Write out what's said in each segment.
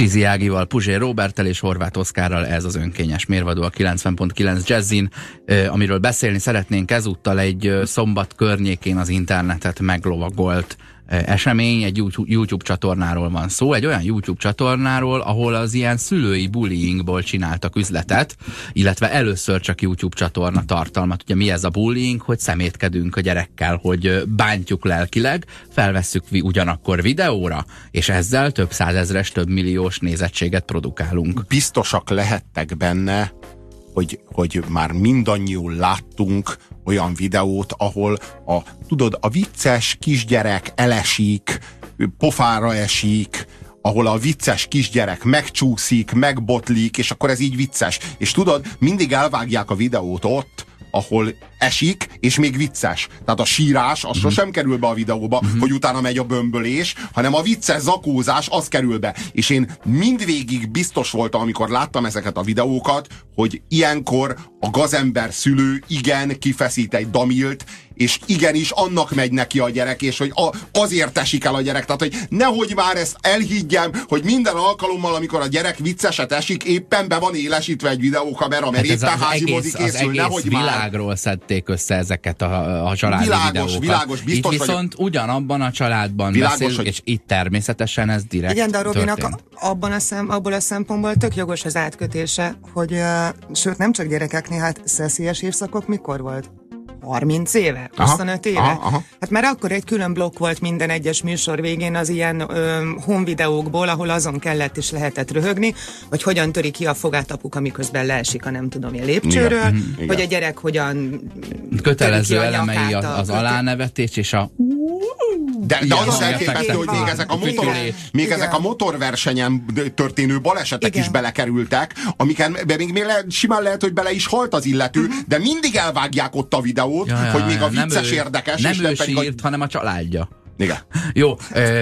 Csizi Ágival, Puzsér Róberttel és Horváth Oszkárral ez az önkényes mérvadó a 90.9 Jazzin, amiről beszélni szeretnénk ezúttal egy szombat környékén az internetet meglovagolt esemény, egy YouTube csatornáról van szó, egy olyan YouTube csatornáról, ahol az ilyen szülői bullyingból csináltak üzletet, illetve először csak YouTube csatorna tartalmat. Ugye mi ez a bullying, hogy szemétkedünk a gyerekkel, hogy bántjuk lelkileg, felvesszük ugyanakkor videóra, és ezzel több százezres, több milliós nézettséget produkálunk. Biztosak lehettek benne, hogy már mindannyian láttunk olyan videót, ahol a vicces kisgyerek elesik, pofára esik, ahol a vicces kisgyerek megcsúszik, megbotlik, és akkor ez így vicces. És tudod, mindig elvágják a videót ott, ahol esik, és még vicces. Tehát a sírás, az sosem kerül be a videóba, hogy utána megy a bömbölés, hanem a vicces zakózás, az kerül be. És én mindvégig biztos voltam, amikor láttam ezeket a videókat, hogy ilyenkor a gazember szülő igen kifeszít egy damilt, és igenis annak megy neki a gyerek, és hogy azért esik el a gyerek. Tehát, hogy nehogy már ezt elhiggyem, hogy minden alkalommal, amikor a gyerek vicceset esik, éppen be van élesítve egy videókamera, mert hát éppen házi mozi készül, nehogy már. Világról szedték össze ezeket a családi videókat. Világos, biztos itt viszont ugyanabban a családban beszélünk, és itt természetesen ez direkt igen, de a Robinak abból a szempontból tök jogos az átkötése, hogy sőt, nem csak gyerekeknél, hát szeszélyes évszakok mikor volt? 30 éve? 25 éve? Aha. Hát már akkor egy külön blokk volt minden egyes műsor végén az ilyen home videókból, ahol azon kellett és lehetett röhögni, hogy hogyan töri ki a fogát apuka, miközben leesik a nem tudom én lépcsőről, igen. hogy a gyerek hogyan kötelező elemei az alánevetés és a de az az elképesztő, hogy még ezek a motorversenyen történő balesetek is belekerültek, amiken még simán lehet, hogy bele is halt az illető, de mindig elvágják ott a videót, hogy még a vicces érdekes. Nem ő sírt, hanem a családja. Igen. Jó,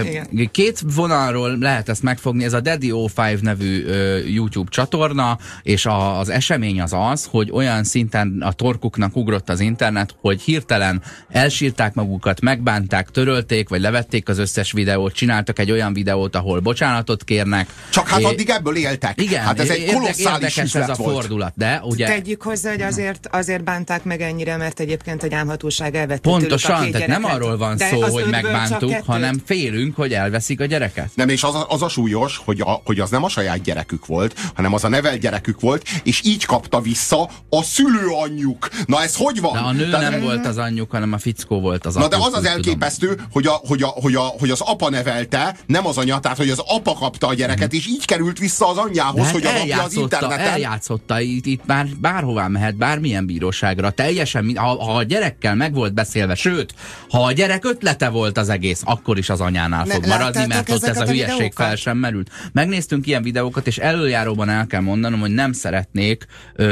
két vonalról lehet ezt megfogni, ez a Daddy05 nevű YouTube csatorna, és az esemény az, hogy olyan szinten a torkuknak ugrott az internet, hogy hirtelen elsírták magukat, megbánták, törölték, vagy levették az összes videót, csináltak egy olyan videót, ahol bocsánatot kérnek. Csak hát addig ebből éltek. Igen, hát ez egy kolosszális érdekes ez a fordulat, de ugye... Tegyük hozzá, hogy azért bánták meg ennyire, mert egyébként egy álmhatóság elvette pontosan, tőlük a tehát nem arról van szó, hogy megbántuk, hanem félünk, hogy elveszik a gyereket. Nem, és az a súlyos, hogy az nem a saját gyerekük volt, hanem az a nevelt gyerekük volt, és így kapta vissza a szülőanyjuk. Na ez hogy van? De a nő nem volt az anyjuk, hanem a fickó volt az apjuk. Na de az az elképesztő, hogy az apa nevelte, nem az anya, tehát hogy az apa kapta a gyereket, és így került vissza az anyjához, hát hogy az apja az interneten. Eljátszotta, itt már bárhová mehet, bármilyen bíróságra. Teljesen, ha a gyerekkel meg volt beszélve, sőt, ha a gyerek ötlete volt az egész, akkor is az anyánál fog maradni, mert ott ez a hülyeség fel sem merült. Megnéztünk ilyen videókat, és előjáróban el kell mondanom, hogy nem szeretnék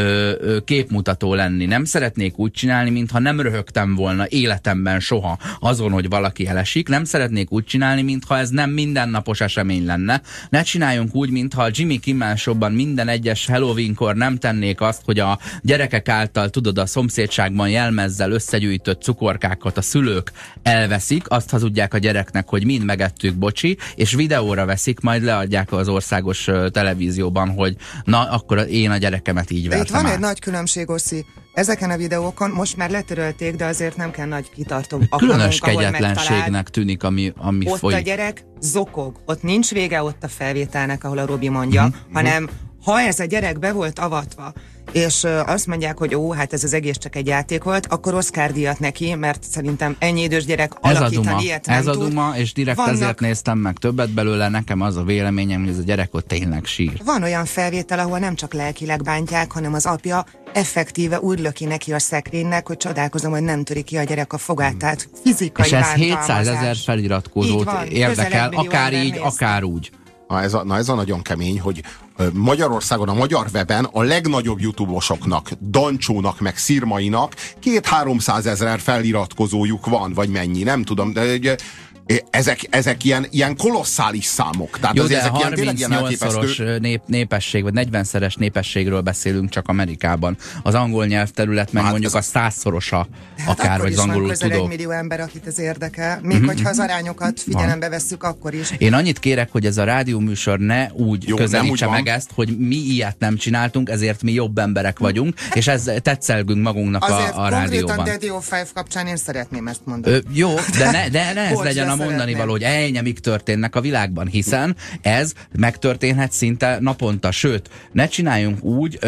képmutató lenni. Nem szeretnék úgy csinálni, mintha nem röhögtem volna életemben soha azon, hogy valaki elesik. Nem szeretnék úgy csinálni, mintha ez nem mindennapos esemény lenne. Ne csináljunk úgy, mintha a Jimmy Kimmel Show-ban minden egyes Halloweenkor nem tennék azt, hogy a gyerekek által, tudod, a szomszédságban jelmezzel összegyűjtött cukorkákat a szülők elveszik, azt hazudják a gyereknek, hogy mind megettük, bocsi, és videóra veszik, majd leadják az országos televízióban, hogy na, akkor én a gyerekemet így vertem. Itt van egy nagy különbség, Oszi. Ezeken a videókon most már letörölték, de azért nem kell nagy kitartó. Különös kegyetlenségnek tűnik, ami ott folyik. A gyerek zokog. Ott nincs vége ott a felvételnek, ahol a Robi mondja, hanem ha ez a gyerek be volt avatva, és azt mondják, hogy hát ez az egész csak egy játék volt, akkor Oscar-díjat neki, mert szerintem ennyi idős gyerek alakítani ilyet nem tud. Ez a duma, és direkt ezért néztem meg többet belőle, nekem az a véleményem, hogy ez a gyerek ott tényleg sír. Van olyan felvétel, ahol nem csak lelkileg bántják, hanem az apja effektíve úgy löki neki a szekrénynek, hogy csodálkozom, hogy nem töri ki a gyerek a fogát, tehát fizikai és ez bántalmazás. 700 000 feliratkozót érdekel, akár így, akár úgy. Ez a nagyon kemény, hogy Magyarországon, a magyar weben a legnagyobb YouTube-osoknak, Dancsónak, meg Szirmainak 200-300 000 feliratkozójuk van, vagy mennyi, nem tudom, de ezek ilyen kolosszális számok. Tehát jó, azért de ezek ilyen 38-szoros népesség, vagy 40-szeres népességről beszélünk csak Amerikában. Az angol nyelvterület meg mondjuk a 100-szorosa akár, vagy az angolul tudó. 1 millió ember, akit ez érdekel. Még hogyha az arányokat figyelembe vesszük, akkor is. Én annyit kérek, hogy ez a rádióműsor ne úgy közelítse meg ezt, hogy mi ilyet nem csináltunk, ezért mi jobb emberek vagyunk, és ez tetszelgünk magunknak a rádióban. Azért konkrétan DDO 5 kapcsán én szeretném ezt mondani. Jó, de ne ez legyen a mondani való, hogy ennyi mik történnek a világban, hiszen ez megtörténhet szinte naponta, sőt, ne csináljunk úgy,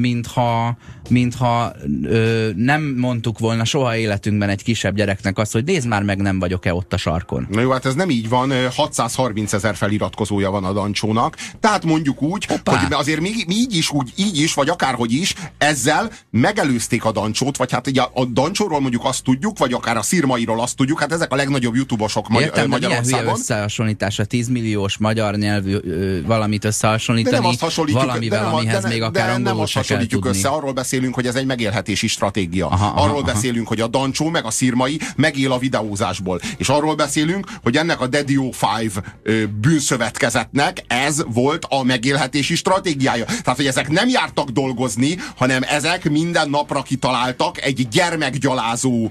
mintha nem mondtuk volna soha életünkben egy kisebb gyereknek azt, hogy nézd már meg, nem vagyok-e ott a sarkon. Na jó, hát ez nem így van, 630 000 feliratkozója van a Dancsónak, tehát mondjuk úgy, hogy azért mi így is, vagy akárhogy is, ezzel megelőzték a Dancsót, vagy hát ugye a Dancsóról mondjuk azt tudjuk, vagy akár a Szirmairól azt tudjuk, hát ezek a legnagyobb YouTubosok Magyarországon. Milyen hülye összehasonlítás a 10 milliós magyar nyelvű valamit összehasonlítani valamivel, amihez még akár angolul se kell tudni. Össze. Arról beszélünk, hogy ez egy megélhetési stratégia. Arról beszélünk, hogy a Dancsó meg a Szirmai megél a videózásból. És arról beszélünk, hogy ennek a DDO 5 bűnszövetkezetnek ez volt a megélhetési stratégiája. Tehát, hogy ezek nem jártak dolgozni, hanem ezek minden napra kitaláltak egy gyermekgyalázó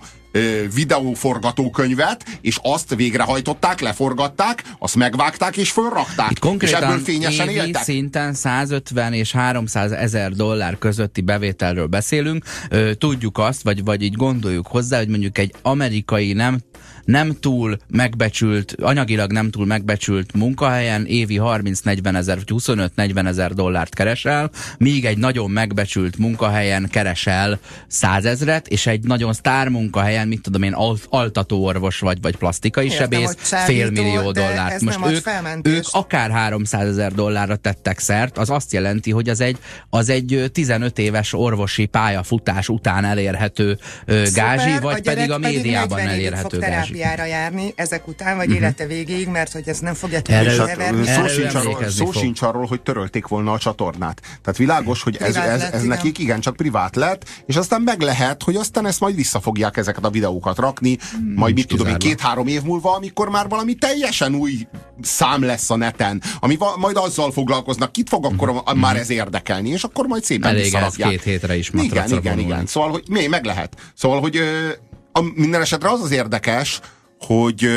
videóforgatókönyvet, és azt végrehajtották, leforgatták, azt megvágták és fölrakták. És ebből fényesen éltek. Szinten 150 és 300 ezer dollár közötti bevételről beszélünk. Tudjuk azt, vagy így gondoljuk hozzá, hogy mondjuk egy amerikai nem túl megbecsült, anyagilag nem túl megbecsült munkahelyen évi 30-40 ezer, vagy 25-40 ezer dollárt keresel, míg egy nagyon megbecsült munkahelyen keresel 100 ezret, és egy nagyon sztár munkahelyen, mit tudom én, altatóorvos vagy plastikai sebész, $500 000 dollárt. Most ők akár 300 ezer dollárra tettek szert, az azt jelenti, hogy az egy 15 éves orvosi pályafutás után elérhető gázsi, vagy pedig a médiában elérhető gázsi. Járni ezek után, vagy élete végéig, mert hogy ez nem fogja tudni. Szó sincs arról, hogy törölték volna a csatornát. Tehát világos, hogy ez nekik igencsak privát lett, és aztán meg lehet, hogy aztán ezt majd vissza fogják ezeket a videókat rakni, majd mit tudom én, 2-3 év múlva, amikor már valami teljesen új szám lesz a neten, ami majd azzal foglalkoznak, kit fog akkor már ez érdekelni, és akkor majd szépen visszarakják. Elég 2 hétre is matracra igen. Szóval, hogy meg lehet. Szóval, hogy minden esetre az érdekes, hogy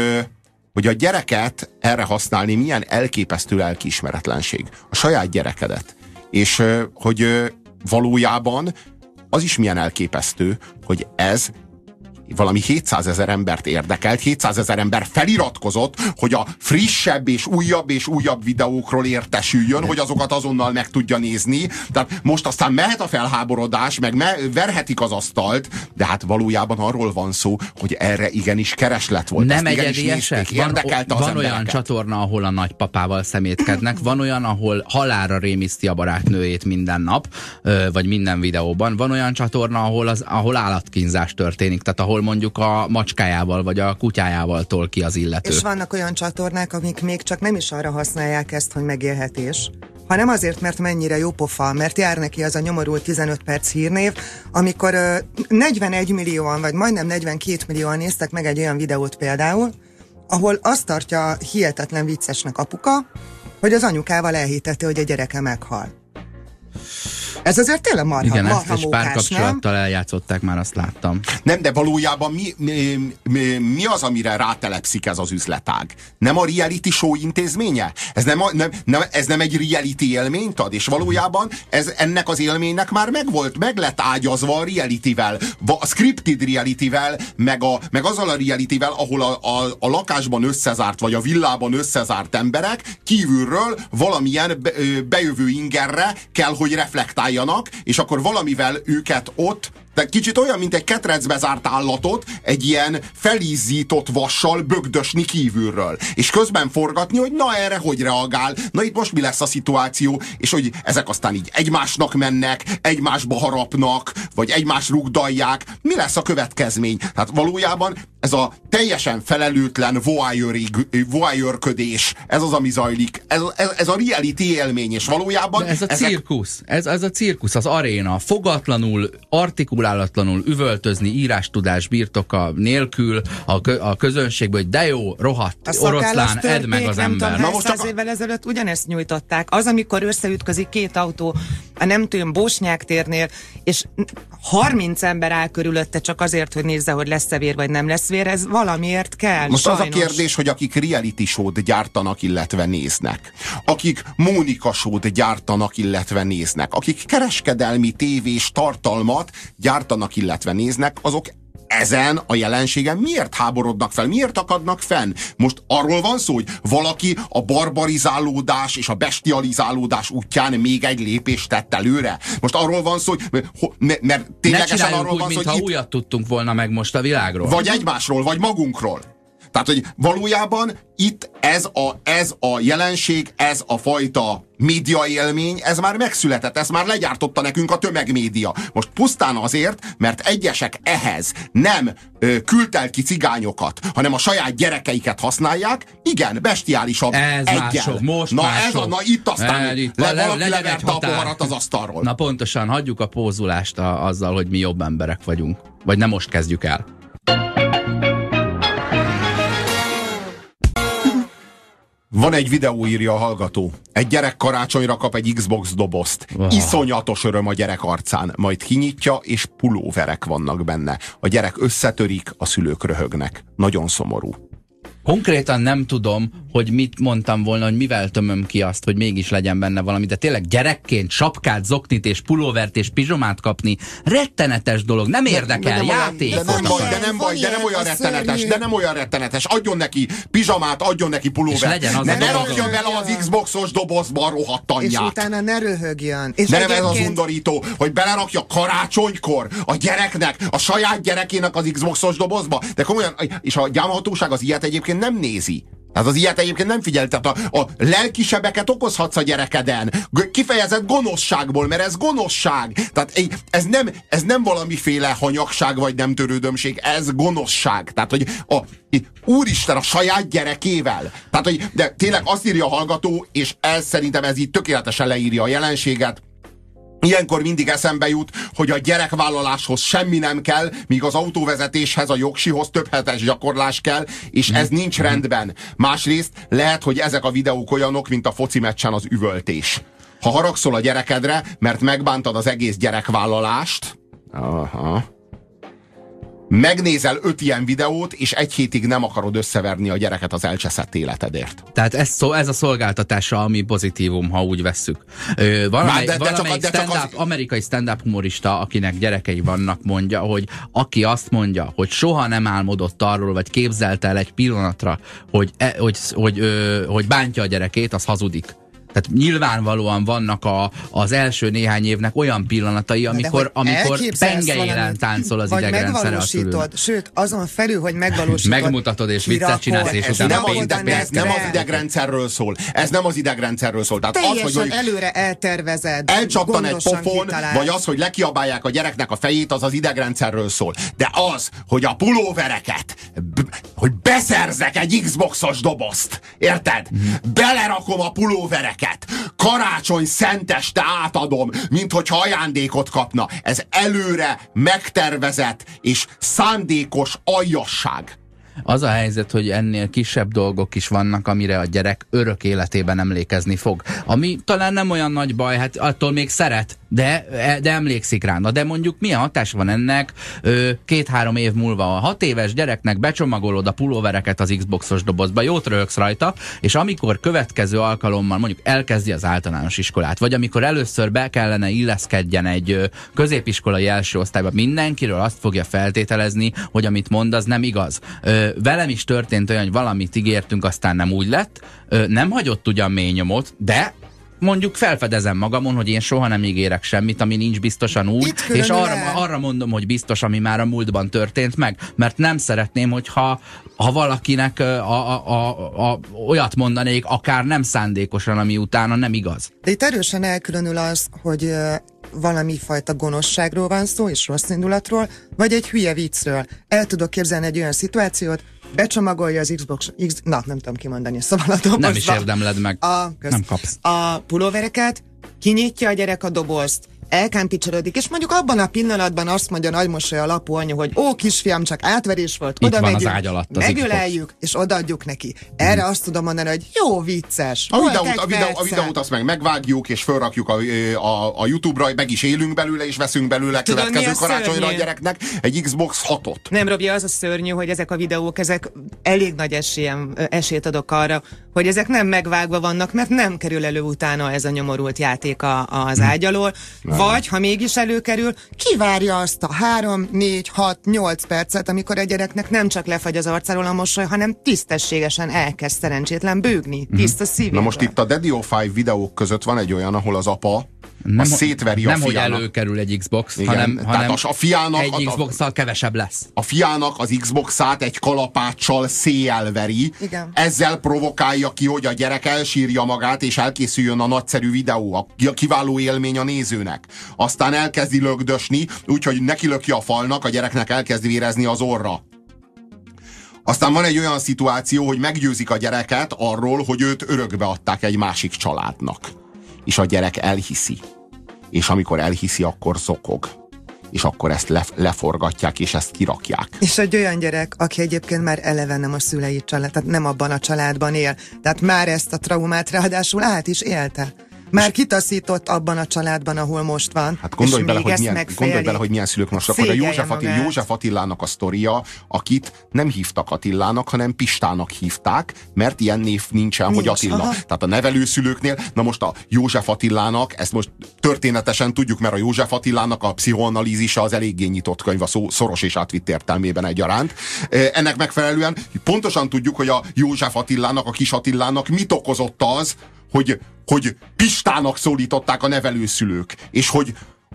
a gyereket erre használni milyen elképesztő lelkiismeretlenség. A saját gyerekedet. És hogy valójában az is milyen elképesztő, hogy ez valami 700 000 embert érdekelt, 700 000 ember feliratkozott, hogy a frissebb és újabb videókról értesüljön, hogy azokat azonnal meg tudja nézni. Tehát most aztán mehet a felháborodás, meg verhetik az asztalt, de hát valójában arról van szó, hogy erre igenis kereslet volt. Nem egyedi eset. Van olyan csatorna, ahol a nagypapával szemétkednek, van olyan, ahol halálra rémiszti a barátnőjét minden nap, vagy minden videóban, van olyan csatorna, ahol állatkínzás történik, tehát ahol mondjuk a macskájával vagy a kutyájával tol ki az illető. És vannak olyan csatornák, amik még csak nem is arra használják ezt, hogy megélhetés, hanem azért, mert mennyire jó pofa, mert jár neki az a nyomorult 15 perc hírnév, amikor 41 millióan, vagy majdnem 42 millióan néztek meg egy olyan videót például, ahol azt tartja hihetetlen viccesnek apuka, hogy az anyukával elhittette, hogy a gyereke meghal. Ez azért tényleg marha igen, mókás, ezt párkapcsolattal eljátszották, már azt láttam. Nem, de valójában mi az, amire rátelepszik ez az üzletág? Nem a reality show intézménye? Ez nem egy reality élményt ad? És valójában ennek az élménynek már meg lett ágyazva a realityvel, a scripted realityvel, meg azzal a realityvel, ahol a lakásban összezárt, vagy a villában összezárt emberek kívülről valamilyen bejövő ingerre kell, hogy reflektáljanak, és akkor valamivel őket ott, de kicsit olyan, mint egy ketrecbe zárt állatot egy ilyen felízzított vassal bögdösni kívülről. És közben forgatni, hogy na erre hogy reagál, na itt most mi lesz a szituáció, és hogy ezek aztán így egymásnak mennek, egymásba harapnak, vagy egymás rugdalják. Mi lesz a következmény? Tehát valójában ez a teljesen felelőtlen voyeurködés, ez az, ami zajlik. Ez a reality élmény, és valójában... De ez a cirkusz, ez a cirkusz, az aréna, fogatlanul, artikulál kontrollálatlanul üvöltözni, írástudás birtoka nélkül a közönségből, hogy de jó, rohadt oroszlán, edd meg az ember. Na most 100 évvel ezelőtt ugyanezt nyújtották. Az, amikor összeütközik két autó a nem tudom, Bosnyák térnél, és 30 ember áll körülötte csak azért, hogy nézze, hogy lesz-e vér, vagy nem lesz vér, ez valamiért kell. Most sajnos. Az a kérdés, hogy akik reality show-t gyártanak, illetve néznek, akik Mónika show-t gyártanak, illetve néznek, akik kereskedelmi tévés tartalmat gyártanak, illetve néznek, azok ezen a jelenségen miért háborodnak fel? Miért akadnak fenn? Most arról van szó, hogy valaki a barbarizálódás és a bestializálódás útján még egy lépést tett előre? Most arról van szó, hogy mert ténylegesen arról úgy, van szó, hogy újat tudtunk volna meg most a világról. Vagy egymásról, vagy magunkról. Tehát, hogy valójában itt ez a jelenség, ez a fajta médiaélmény, ez már megszületett, ez már legyártotta nekünk a tömegmédia. Most pusztán azért, mert egyesek ehhez nem kültelki cigányokat, hanem a saját gyerekeiket használják, igen, bestiálisabb ez eggyel. Mások, most na, mások. Na itt aztán valaki leverte a poharat az asztalról. Na pontosan, hagyjuk a pózulást azzal, hogy mi jobb emberek vagyunk. Vagy nem most kezdjük el. Van egy videó, írja a hallgató. Egy gyerek karácsonyra kap egy Xbox dobozt. Iszonyatos öröm a gyerek arcán. Majd kinyitja, és pulóverek vannak benne. A gyerek összetörik, a szülők röhögnek. Nagyon szomorú. Konkrétan nem tudom, hogy mit mondtam volna, hogy mivel tömöm ki azt, hogy mégis legyen benne valami, de tényleg gyerekként sapkát, zoknit és pulóvert és pizsomát kapni rettenetes dolog, nem érdekel, játék. De nem olyan rettenetes. Adjon neki pizsamát, adjon neki pulóvert. Ne rakja bele az Xboxos dobozba a rohadt anyját. És utána ne röhögjön. És nem ez az undorító, hogy belerakja karácsonykor a gyereknek, a saját gyerekének az Xboxos dobozba. De komolyan, és a gyámhatóság az ilyet egyébként nem nézi. Tehát az ilyet egyébként nem figyel. Tehát a lelkisebeket okozhatsz a gyerekeden. Kifejezett gonoszságból, mert ez gonoszság. Tehát ez nem valamiféle hanyagság vagy nem törődömség, ez gonoszság. Tehát, hogy úristen, a saját gyerekével. Tehát, hogy de tényleg azt írja a hallgató, és szerintem ez így tökéletesen leírja a jelenséget. Ilyenkor mindig eszembe jut, hogy a gyerekvállaláshoz semmi nem kell, míg az autóvezetéshez, a jogsihoz több hetes gyakorlás kell, és ez nincs rendben. Másrészt lehet, hogy ezek a videók olyanok, mint a foci meccsen az üvöltés. Ha haragszol a gyerekedre, mert megbántad az egész gyerekvállalást, megnézel 5 ilyen videót, és 1 hétig nem akarod összeverni a gyereket az elcseszett életedért. Tehát ez a szolgáltatása, ami pozitívum, ha úgy vesszük. Valamelyik amerikai stand-up humorista, akinek gyerekei vannak, mondja, hogy aki azt mondja, hogy soha nem álmodott arról, vagy képzelt el egy pillanatra, hogy bántja a gyerekét, az hazudik. Tehát nyilvánvalóan vannak az első néhány évnek olyan pillanatai, amikor pengeilen táncol az idegrendszere a szülőnek. Sőt, azon felül, hogy megvalósítod. Megmutatod és viccet csinálsz, és utána ez nem az idegrendszerről szól. Ez nem az idegrendszerről szól. Tehát teljesen az, hogy előre eltervezed. Elcsattan egy pofon, vagy az, hogy lekiabálják a gyereknek a fejét, az idegrendszerről szól. De az, hogy a pulóvereket, hogy beszerzek egy Xboxos dobozt, érted? Belerakom a pulóvereket, karácsony szenteste átadom, mint hogyha ajándékot kapna. Ez előre megtervezett és szándékos aljasság. Az a helyzet, hogy ennél kisebb dolgok is vannak, amire a gyerek örök életében emlékezni fog. Ami talán nem olyan nagy baj, hát attól még szeret, de emlékszik rá. Na de mondjuk milyen hatás van ennek 2-3 év múlva? A 6 éves gyereknek becsomagolod a pulóvereket az Xboxos dobozba, jót röhögsz rajta, és amikor következő alkalommal mondjuk elkezdi az általános iskolát, vagy amikor először be kellene illeszkedjen egy középiskolai első osztályba, mindenkiről azt fogja feltételezni, hogy amit mond, az nem igaz. Velem is történt olyan, hogy valamit ígértünk, aztán nem úgy lett. Nem hagyott ugyan mély nyomot, de mondjuk felfedezem magamon, hogy én soha nem ígérek semmit, ami nincs biztosan úgy, és arra mondom, hogy biztos, ami már a múltban történt meg, mert nem szeretném, hogyha valakinek olyat mondanék, akár nem szándékosan, ami utána nem igaz. De itt erősen elkülönül az, hogy valami fajta gonoszságról van szó, és rossz indulatról, vagy egy hülye viccről. El tudok képzelni egy olyan szituációt, becsomagolja az Xbox, nem tudom kimondani, szóval a dobozba. Nem is érdemled meg, nem kapsz. A pulóvereket, kinyitja a gyerek a dobozt, elkámpicsolódik, és mondjuk abban a pillanatban azt mondja nagy mosoly a lapú anya, hogy ó, kisfiam, csak átverés volt, oda megyünk, megöleljük, és odaadjuk neki. Erre azt tudom mondani, hogy jó, vicces. A videót azt megvágjuk, és felrakjuk a YouTube-ra, meg is élünk belőle, és veszünk belőle következő karácsonyra a gyereknek egy Xbox 6-ot. Nem, Robi, az a szörnyű, hogy ezek a videók, ezek elég nagy esélyt adok arra, hogy ezek nem megvágva vannak, mert nem kerül elő utána ez a nyomorult játék az ágy alól. Vagy, ha mégis előkerül, kivárja azt a 3, 4, 6, 8 percet, amikor a gyereknek nem csak lefagy az arcáról a mosoly, hanem tisztességesen elkezd szerencsétlen bőgni, tiszta szívéből. Na most itt a Daddy of Five videók között van egy olyan, ahol az apa szétveri a fiának. Nem, hogy előkerül egy Xbox, hanem a fiának, egy Xbox-szal kevesebb lesz. A fiának az Xbox-át egy kalapáccsal széjjel veri. Igen. Ezzel provokálja ki, hogy a gyerek elsírja magát, és elkészüljön a nagyszerű videó, a kiváló élmény a nézőnek. Aztán elkezdi lögdösni, úgyhogy neki löki a falnak, a gyereknek elkezd vérezni az orra. Aztán van egy olyan szituáció, hogy meggyőzik a gyereket arról, hogy őt örökbe adták egy másik családnak. És a gyerek elhiszi. És amikor elhiszi, akkor zokog. És akkor ezt leforgatják, és ezt kirakják. És egy olyan gyerek, aki egyébként már eleve nem a szülei család, tehát nem abban a családban él. Tehát már ezt a traumát ráadásul át is élte. Már kitaszított abban a családban, ahol most van. Hát gondolj bele, hogy milyen szülők most. Akkor a József Attilának a sztoria, akit nem hívtak Attilának, hanem Pistának hívták, mert ilyen név nincsen, hogy Attila. Aha. Tehát a nevelőszülőknél, na most a József Attilának, ezt most történetesen tudjuk, mert a József Attilának a pszichoanalízise az eléggé nyitott könyv, a szó szoros és átvitt értelmében egyaránt. Ennek megfelelően pontosan tudjuk, hogy a József Attilának, a kis Attilának mit okozott az, hogy Pistának szólították a nevelőszülők, és hogy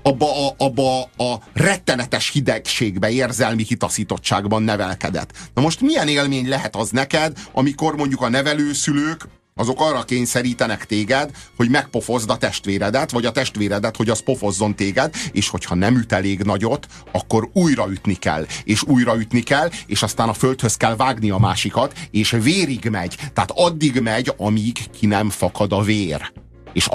abba a rettenetes hidegségbe, érzelmi kitaszítottságban nevelkedett. Na most milyen élmény lehet az neked, amikor mondjuk a nevelőszülők azok arra kényszerítenek téged, hogy megpofozd a testvéredet, vagy a testvéredet, hogy az pofozzon téged, és hogyha nem üt elég nagyot, akkor újra ütni kell, és aztán a földhöz kell vágni a másikat, és vérig megy. Tehát addig megy, amíg ki nem fakad a vér. És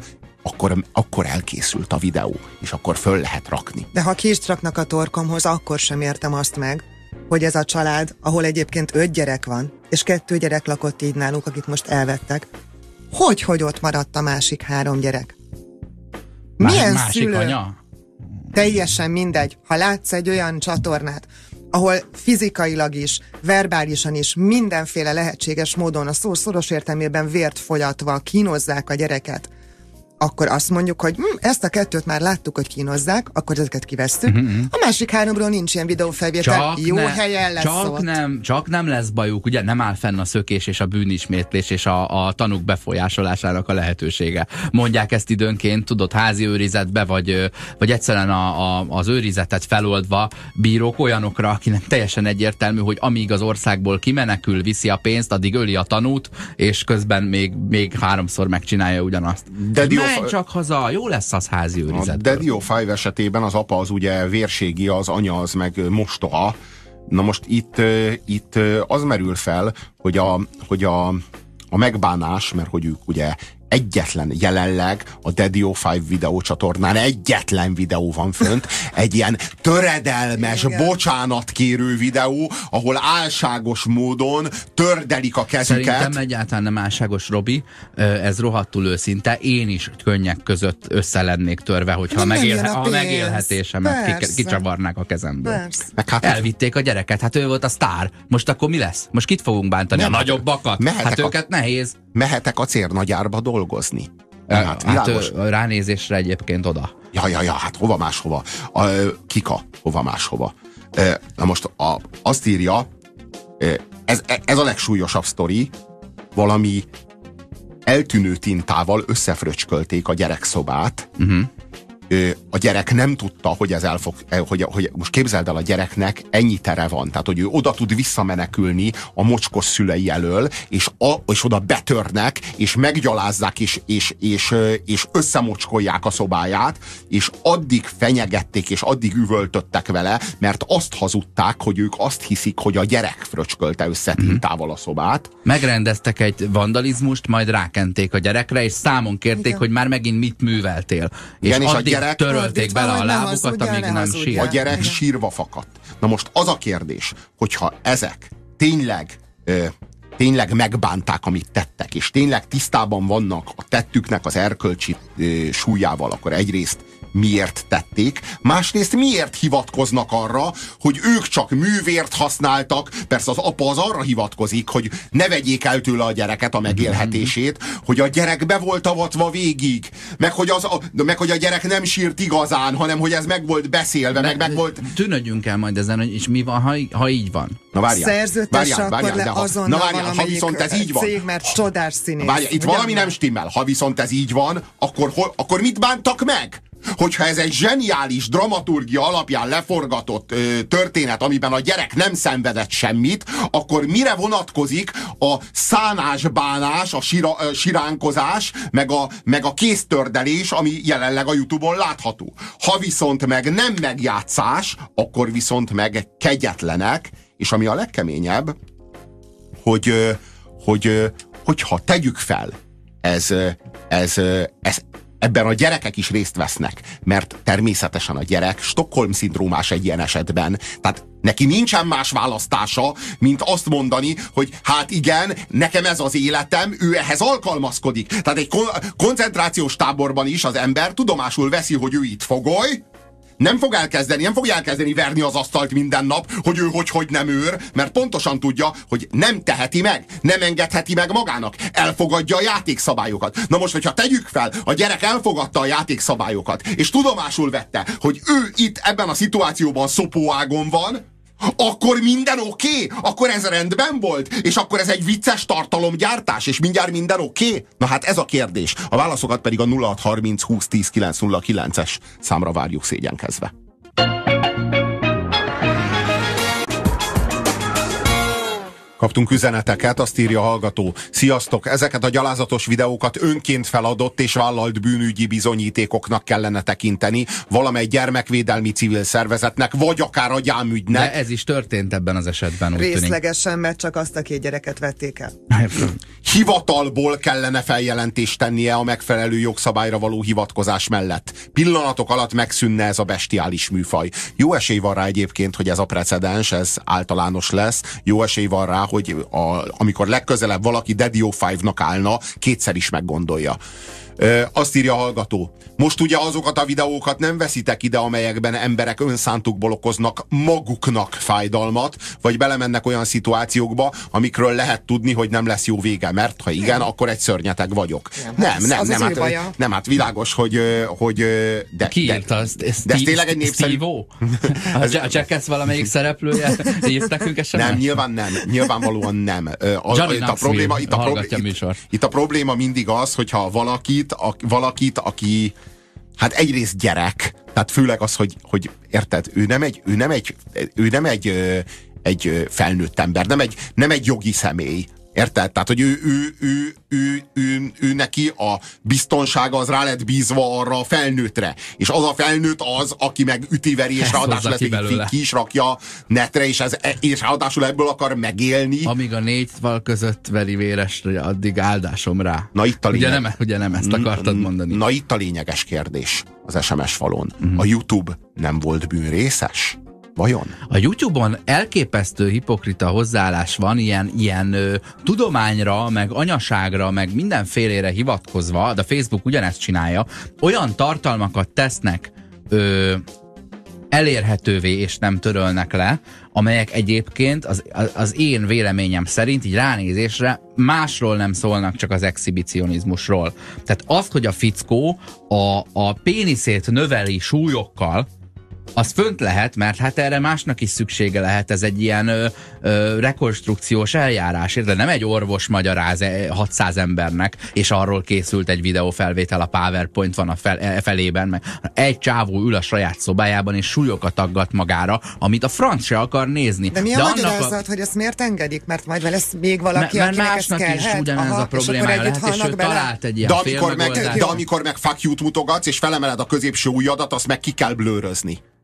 akkor elkészült a videó, és akkor föl lehet rakni. De ha ki is raknak a torkomhoz, akkor sem értem azt meg, hogy ez a család, ahol egyébként 5 gyerek van, és 2 gyerek lakott így náluk, akik most elvettek, hogy ott maradt a másik 3 gyerek? Milyen másik szülő? Anya? Teljesen mindegy. Ha látsz egy olyan csatornát, ahol fizikailag is, verbálisan is, mindenféle lehetséges módon a szó szoros értelmében vért folyatva kínozzák a gyereket, akkor azt mondjuk, hogy ezt a 2-t már láttuk, hogy kínozzák, akkor ezeket kivesszük. A másik 3-ról nincs ilyen videófelvétel, helyen lesz csak nem lesz bajuk, ugye nem áll fenn a szökés és a bűnismétlés és a tanúk befolyásolásának a lehetősége. Mondják ezt időnként, tudod, házi őrizetbe, vagy egyszerűen az őrizetet feloldva bírók olyanokra, akinek teljesen egyértelmű, hogy amíg az országból kimenekül, viszi a pénzt, addig öli a tanút, és közben még 3-szor megcsinálja ugyanazt. Menj csak haza, jó lesz az házi őrizetből. A Daddy of Five esetében az apa az ugye vérségi, az anya az meg mostoha. Na most itt az merül fel, hogy a megbánás, mert hogy ők ugye jelenleg a Daddy of Five videócsatornán egyetlen videó van fönt, egy ilyen töredelmes, bocsánatkérő videó, ahol álságos módon tördelik a kezüket. Szerintem egyáltalán nem álságos, Robi, ez rohadtul őszinte. Én is könnyek között össze lennék törve, hogyha a megélhetésemet kicsavarnák a kezemből. Hát elvitték a gyereket, hát ő volt a sztár. Most akkor mi lesz? Most kit fogunk bántani? A nagyobbakat? Hát őket nehéz. Mehetek acérnagyárba dolgozni? Hát ránézésre egyébként oda. Ja, hát hova máshova? Kika, hova máshova? Na most azt írja, ez a legsúlyosabb sztori, valami eltűnő tintával összefröcskölték a gyerekszobát. A gyerek nem tudta, hogy ez hogy most képzeld el, a gyereknek ennyi tere van, tehát hogy ő oda tud visszamenekülni a mocskos szülei elől, és oda betörnek, és meggyalázzák, és összemocskolják a szobáját, és addig fenyegették, és addig üvöltöttek vele, mert azt hazudták, hogy ők azt hiszik, hogy a gyerek fröcskölte össze tintával a szobát. Megrendeztek egy vandalizmust, majd rákenték a gyerekre, és számon kérték, hogy már megint mit műveltél. És igen, gyerek... Törölték bele a lábukat, amíg nem sír. A gyerek sírva fakadt. Na most az a kérdés, hogyha ezek tényleg megbánták, amit tettek, és tényleg tisztában vannak a tettüknek az erkölcsi súlyával, akkor egyrészt miért tették, másrészt miért hivatkoznak arra, hogy ők csak művért használtak, persze az apa az arra hivatkozik, hogy ne vegyék el tőle a gyereket, a megélhetését, hogy a gyerek be volt avatva végig, meg hogy a gyerek nem sírt igazán, hanem hogy ez meg volt beszélve, meg volt... Tűnődjünk el majd ezen, és mi van, ha így van? Na várjál, ha viszont ez így van, cég, mert csodás színész. Várjál, itt valami nem stimmel. Ha viszont ez így van, akkor mit bántak meg? Hogyha ez egy zseniális dramaturgia alapján leforgatott történet, amiben a gyerek nem szenvedett semmit, akkor mire vonatkozik a szánás-bánás, a siránkozás, meg a kéztördelés, ami jelenleg a YouTube-on látható. Ha viszont meg nem megjátszás, akkor viszont meg kegyetlenek, és ami a legkeményebb, hogyha tegyük fel, ebben a gyerekek is részt vesznek, mert természetesen a gyerek Stockholm-szindrómás egy ilyen esetben. Tehát neki nincsen más választása, mint azt mondani, hogy hát igen, nekem ez az életem, ő ehhez alkalmazkodik. Tehát egy koncentrációs táborban is az ember tudomásul veszi, hogy ő itt fogoly, nem fogja elkezdeni verni az asztalt minden nap, hogy ő hogy nem őr, mert pontosan tudja, hogy nem teheti meg, nem engedheti meg magának, elfogadja a játékszabályokat. Na most, hogyha tegyük fel, a gyerek elfogadta a játékszabályokat, és tudomásul vette, hogy ő itt ebben a szituációban szopóágon van, akkor minden oké? Akkor ez rendben volt? És akkor ez egy vicces tartalomgyártás? És mindjárt minden oké? Na hát ez a kérdés. A válaszokat pedig a 0630 20 10 909-es számra várjuk szégyenkezve. Kaptunk üzeneteket, azt írja a hallgató. Sziasztok, ezeket a gyalázatos videókat önként feladott és vállalt bűnügyi bizonyítékoknak kellene tekinteni valamely gyermekvédelmi civil szervezetnek, vagy akár a gyámügynek. De ez is történt ebben az esetben, úgy tűnik. Részlegesen, mert csak azt a 2 gyereket vették el. Hivatalból kellene feljelentést tennie a megfelelő jogszabályra való hivatkozás mellett. Pillanatok alatt megszűnne ez a bestiális műfaj. Jó esély van rá egyébként, hogy ez a precedens, ez általános lesz. Jó esély van rá, hogy amikor legközelebb valaki Daddy 5-nak állna, kétszer is meggondolja. Azt írja a hallgató. Most ugye azokat a videókat nem veszitek ide, amelyekben emberek önszántukból okoznak maguknak fájdalmat, vagy belemennek olyan szituációkba, amikről lehet tudni, hogy nem lesz jó vége, mert ha igen, akkor egy szörnyeteg vagyok. Nem, hát világos, hogy ki írta? De ez tényleg egy népszerű... A Jackass valamelyik szereplője írt nekünk esetleg? Nem, nyilvánvalóan nem. Itt a probléma mindig az, hogyha valakit, aki hát egyrészt gyerek, tehát főleg az, hogy érted, ő nem egy felnőtt ember, nem egy jogi személy. Érted? Tehát, hogy ő neki a biztonsága az rá lett bízva arra a felnőttre. És az a felnőtt az, aki meg ütiveri, és ráadásul ezt ki is rakja netre, és ráadásul ebből akar megélni. Amíg a 4 fal között veri véresre, addig áldásom rá. Na itt a ugye nem ezt akartad mondani. Na itt a lényeges kérdés az SMS falon. A YouTube nem volt bűnrészes? Vajon? A YouTube-on elképesztő hipokrita hozzáállás van, ilyen tudományra, meg anyaságra, meg mindenfélére hivatkozva, de a Facebook ugyanezt csinálja, olyan tartalmakat tesznek elérhetővé és nem törölnek le, amelyek egyébként az én véleményem szerint így ránézésre másról nem szólnak, csak az exhibicionizmusról. Tehát azt, hogy a fickó a péniszét növeli súlyokkal, az fönt lehet, mert hát erre másnak is szüksége lehet, ez egy ilyen rekonstrukciós eljárás, de nem egy orvos magyaráz 600 embernek, és arról készült egy videófelvétel, a PowerPoint van a felében, meg egy csávó ül a saját szobájában, és súlyokat aggat magára, amit a franc se akar nézni. De mi a magyarázat, hogy ezt miért engedik? Mert majd lesz még valaki, akinek ez kellhet? Másnak is ugyanez a problémája lehet, és ő talált egy ilyen de amikor meg fuck you-t mutogatsz, és felemeled a középső ujjadat, azt meg ki kell blőrözni.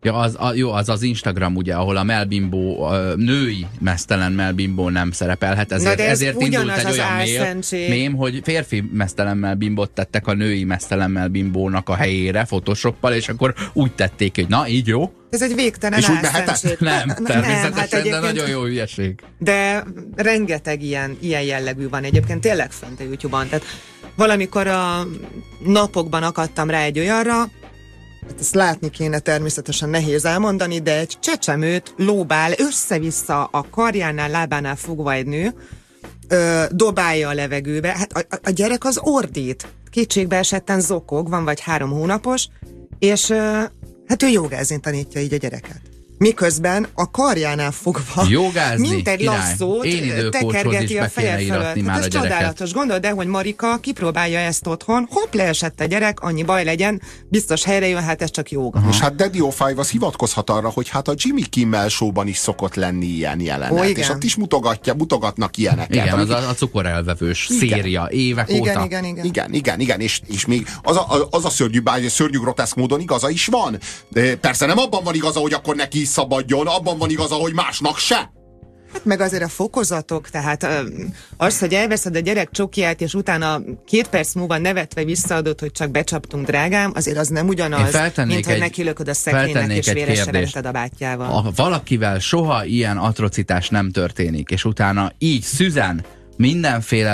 Ja, az Instagram, ugye, ahol a melbimbó, női meztelen melbimbó nem szerepelhet, ezért indult egy olyan mém, hogy férfi meztelen melbimbót tettek a női meztelen melbimbónak a helyére Photoshoppal, és akkor úgy tették, hogy na, így jó. Ez egy végtelen álszenség. Nem, természetesen, de nagyon jó hülyeség. De rengeteg ilyen jellegű van egyébként tényleg fönt a YouTube-on. Tehát valamikor a napokban akadtam rá egy olyanra, hát ezt látni kéne, természetesen nehéz elmondani, de egy csecsemőt lóbál össze-vissza a karjánál, lábánál fogva egy nő, dobálja a levegőbe. Hát a gyerek az ordít. Kétségbe esetten zokog, van vagy 3 hónapos, és hát ő jogázni tanítja így a gyereket. Miközben a karjánál fogva, jogázni, mint egy lasszót, tekergeti a feje fölött. Hát ez csodálatos. Gondold el, hogy Marika kipróbálja ezt otthon, hopp, leesett a gyerek, annyi baj legyen, biztos helyre jön, hát ez csak jóga. És hát Daddy O5 az hivatkozhat arra, hogy hát a Jimmy Kimmel Show-ban is szokott lenni ilyen jelenet. És ott is mutogatnak ilyeneket. Igen, az a cukorelvevős széria, évek óta. Igen. És még az a szörnyű groteszk módon igaza is van. De persze nem abban van igaza, hogy akkor neki szabadjon, abban van igaza, hogy másnak se. Hát meg azért a fokozatok, tehát az, hogy elveszed a gyerek csokját, és utána 2 perc múlva nevetve visszaadod, hogy csak becsaptunk, drágám, azért az nem ugyanaz, mint hogy nekilököd a szekrénynek, és véresen vereted a bátyjával. Ha valakivel soha ilyen atrocitás nem történik, és utána így szüzen, mindenféle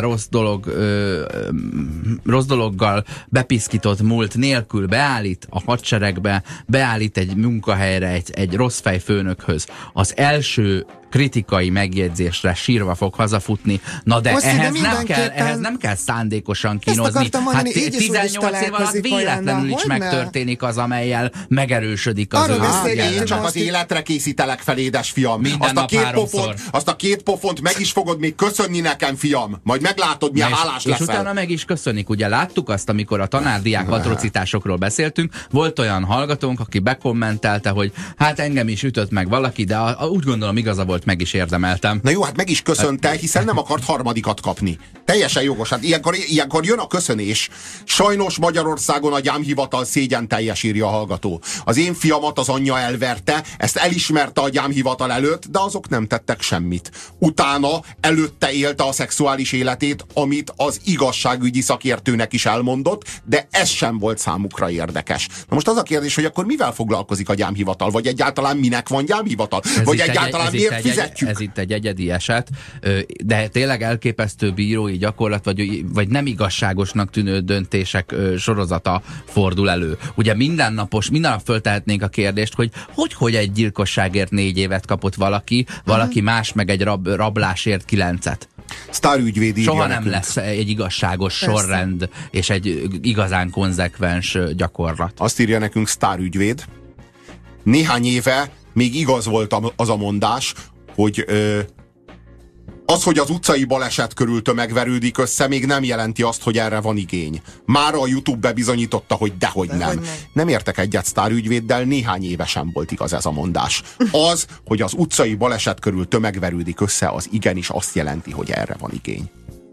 rossz dologgal bepiszkított múlt nélkül beállít a hadseregbe, beállít egy munkahelyre, egy rossz fej főnökhöz. Az első kritikai megjegyzésre sírva fog hazafutni. Na de ehhez nem kell szándékosan kínozni. Hát 18 év alatt véletlenül is megtörténik az, amellyel megerősödik az ő. Én csak az életre készítelek fel, édesfiam. Azt a 2 pofont meg is fogod még köszönni nekem, fiam. Majd meglátod, milyen hálás leszel. És utána meg is köszönik. Ugye láttuk azt, amikor a tanárdiák atrocitásokról beszéltünk, volt olyan hallgatónk, aki bekommentelte, hogy hát engem is ütött meg valaki, de úgy gondolom igaza volt, meg is érdemeltem. Na jó, hát meg is köszönte, hiszen nem akart harmadikat kapni. Teljesen jogos. Hát ilyenkor jön a köszönés. Sajnos Magyarországon a gyámhivatal szégyenteljes, írja a hallgató. Az én fiamat az anyja elverte, ezt elismerte a gyámhivatal előtt, de azok nem tettek semmit. Utána előtte élte a szexuális életét, amit az igazságügyi szakértőnek is elmondott, de ez sem volt számukra érdekes. Na most az a kérdés, hogy akkor mivel foglalkozik a gyámhivatal? Vagy egyáltalán minek van gyámhivatal? Vagy egyáltalán miért fizetjük? Ez itt egy egyedi eset, de tényleg elképesztő bírói gyakorlat, vagy nem igazságosnak tűnő döntések sorozata fordul elő. Ugye minden nap föltehetnénk a kérdést, hogy egy gyilkosságért 4 évet kapott valaki más meg egy rablásért 9-et. Sztárügyvéd írja soha nekünk. Nem lesz egy igazságos sorrend és egy igazán konzekvens gyakorlat. Azt írja nekünk sztárügyvéd. Néhány éve még igaz volt az a mondás, hogy az, hogy az utcai baleset körül tömegverődik össze, még nem jelenti azt, hogy erre van igény. Már a YouTube bebizonyította, hogy dehogy nem. Nem értek egyet sztárügyvéddel, néhány éve sem volt igaz ez a mondás. Az, hogy az utcai baleset körül tömegverődik össze, az igenis azt jelenti, hogy erre van igény.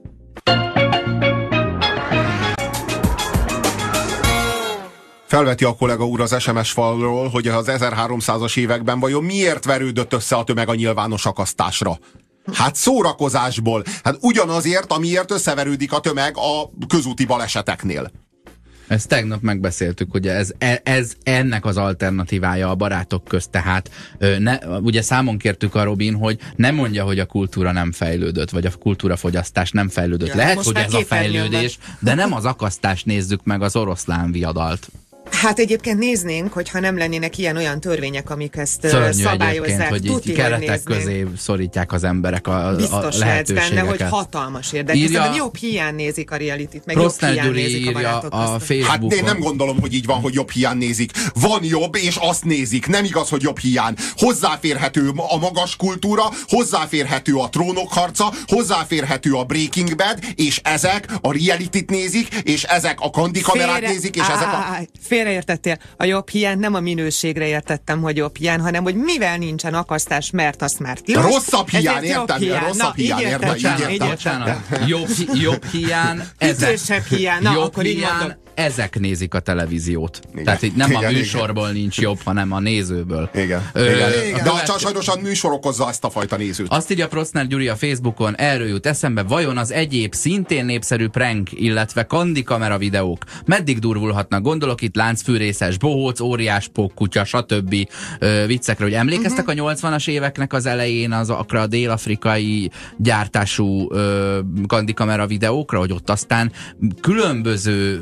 Felveti a kollega úr az SMS falról, hogy az 1300-as években vajon miért verődött össze a tömeg a nyilvános akasztásra? Hát szórakozásból. Hát ugyanazért, amiért összeverődik a tömeg a közúti baleseteknél. Ezt tegnap megbeszéltük, hogy ez ennek az alternatívája a barátok közt, tehát ugye számon kértük a Robin, hogy nem mondja, hogy a kultúra nem fejlődött, vagy a kultúrafogyasztás nem fejlődött. Lehet, hogy ez a fejlődés, de nem az akasztást nézzük meg, az oroszlán viadalt. Hát egyébként néznénk, hogyha nem lennének ilyen-olyan törvények, amik ezt szörnyű szabályozzák. Hogy így keretek közé szorítják az emberek a biztos lehetőségeket. Benne, hogy hatalmas érdek. Hiszen jobb hiány nézik a realityt, meg jobb hiány nézik a barátok között. Hát én nem gondolom, hogy így van, hogy jobb hiány nézik. Van jobb, és azt nézik. Nem igaz, hogy jobb hiány. Hozzáférhető a magas kultúra, hozzáférhető a Trónok harca, hozzáférhető a Breaking Bad, és ezek a realityt nézik, és ezek a kandikamerát nézik, és ezek a... Félreértettél. A jobb hiány nem a minőségre értettem, hogy jobb hiány, hanem hogy mivel nincsen akasztás, mert azt már tilos. Rosszabb hiány, értem. Rosszabb hiány, értem. Bocsánat. Jobb hiány. Ütősebb hiány. Na, akkor így mondom. ezek nézik a televíziót. Igen. Tehát itt nem a műsorból nincs jobb, hanem a nézőből. Igen. De sajnos a műsor okozza ezt a fajta nézőt. Azt írja Proszner Gyuri a Facebookon, erről jut eszembe, vajon az egyéb szintén népszerű prank, illetve kandikamera videók meddig durvulhatnak? Gondolok itt láncfűrészes bohóc, óriás pókkutya, stb. Viccekre, hogy emlékeztek a 80-as éveknek az elején azokra a dél-afrikai gyártású kandikamera videókra, hogy ott aztán különböző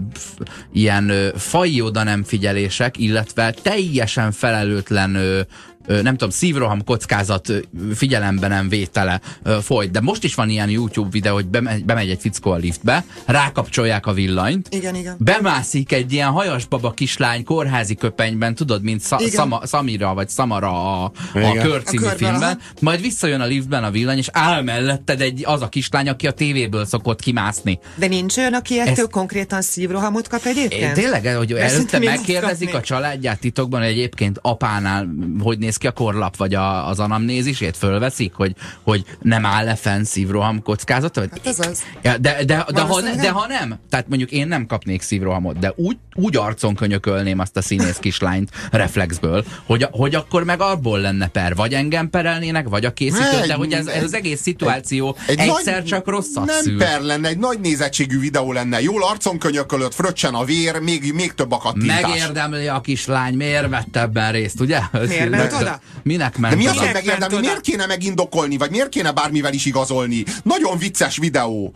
ilyen faji oda nem figyelések, illetve teljesen felelőtlen nem tudom, szívroham kockázat figyelembe nem vétele folyt. De most is van ilyen YouTube videó, hogy bemegy egy fickó a liftbe, rákapcsolják a villanyt, igen. Bemászik egy ilyen hajasbaba kislány kórházi köpenyben, tudod, mint Samira vagy Samara a Kör című filmben, majd visszajön a liftben a villany, és áll melletted az a kislány, aki a tévéből szokott kimászni. De nincs olyan, aki ettől konkrétan szívrohamot kap egyébként? Tényleg, hogy előtte megkérdezik a családját titokban, hogy egyébként apánál hogy néz ki a korlap, vagy az anamnézisét fölveszik, hogy nem áll le fenn szívroham kockázata? Hát ez az. Ja, de ha nem, tehát mondjuk én nem kapnék szívrohamot, de úgy arcon könyökölném azt a színész kislányt reflexből, hogy akkor meg abból lenne per. Vagy engem perelnének, vagy a készítőt, de hogy ez az egész szituáció egyszer csak rosszat szül. Nem per lenne, egy nagy nézettségű videó lenne. Jól arcon könyökölött, fröccsen a vér, még több a kattintás. Megérdemli a kislány, miért vett ebben részt, ugye? Miért ment oda? Minek ment oda? De mi az, hogy megérdemli? Miért kéne megindokolni, vagy miért kéne bármivel is igazolni? Nagyon vicces videó.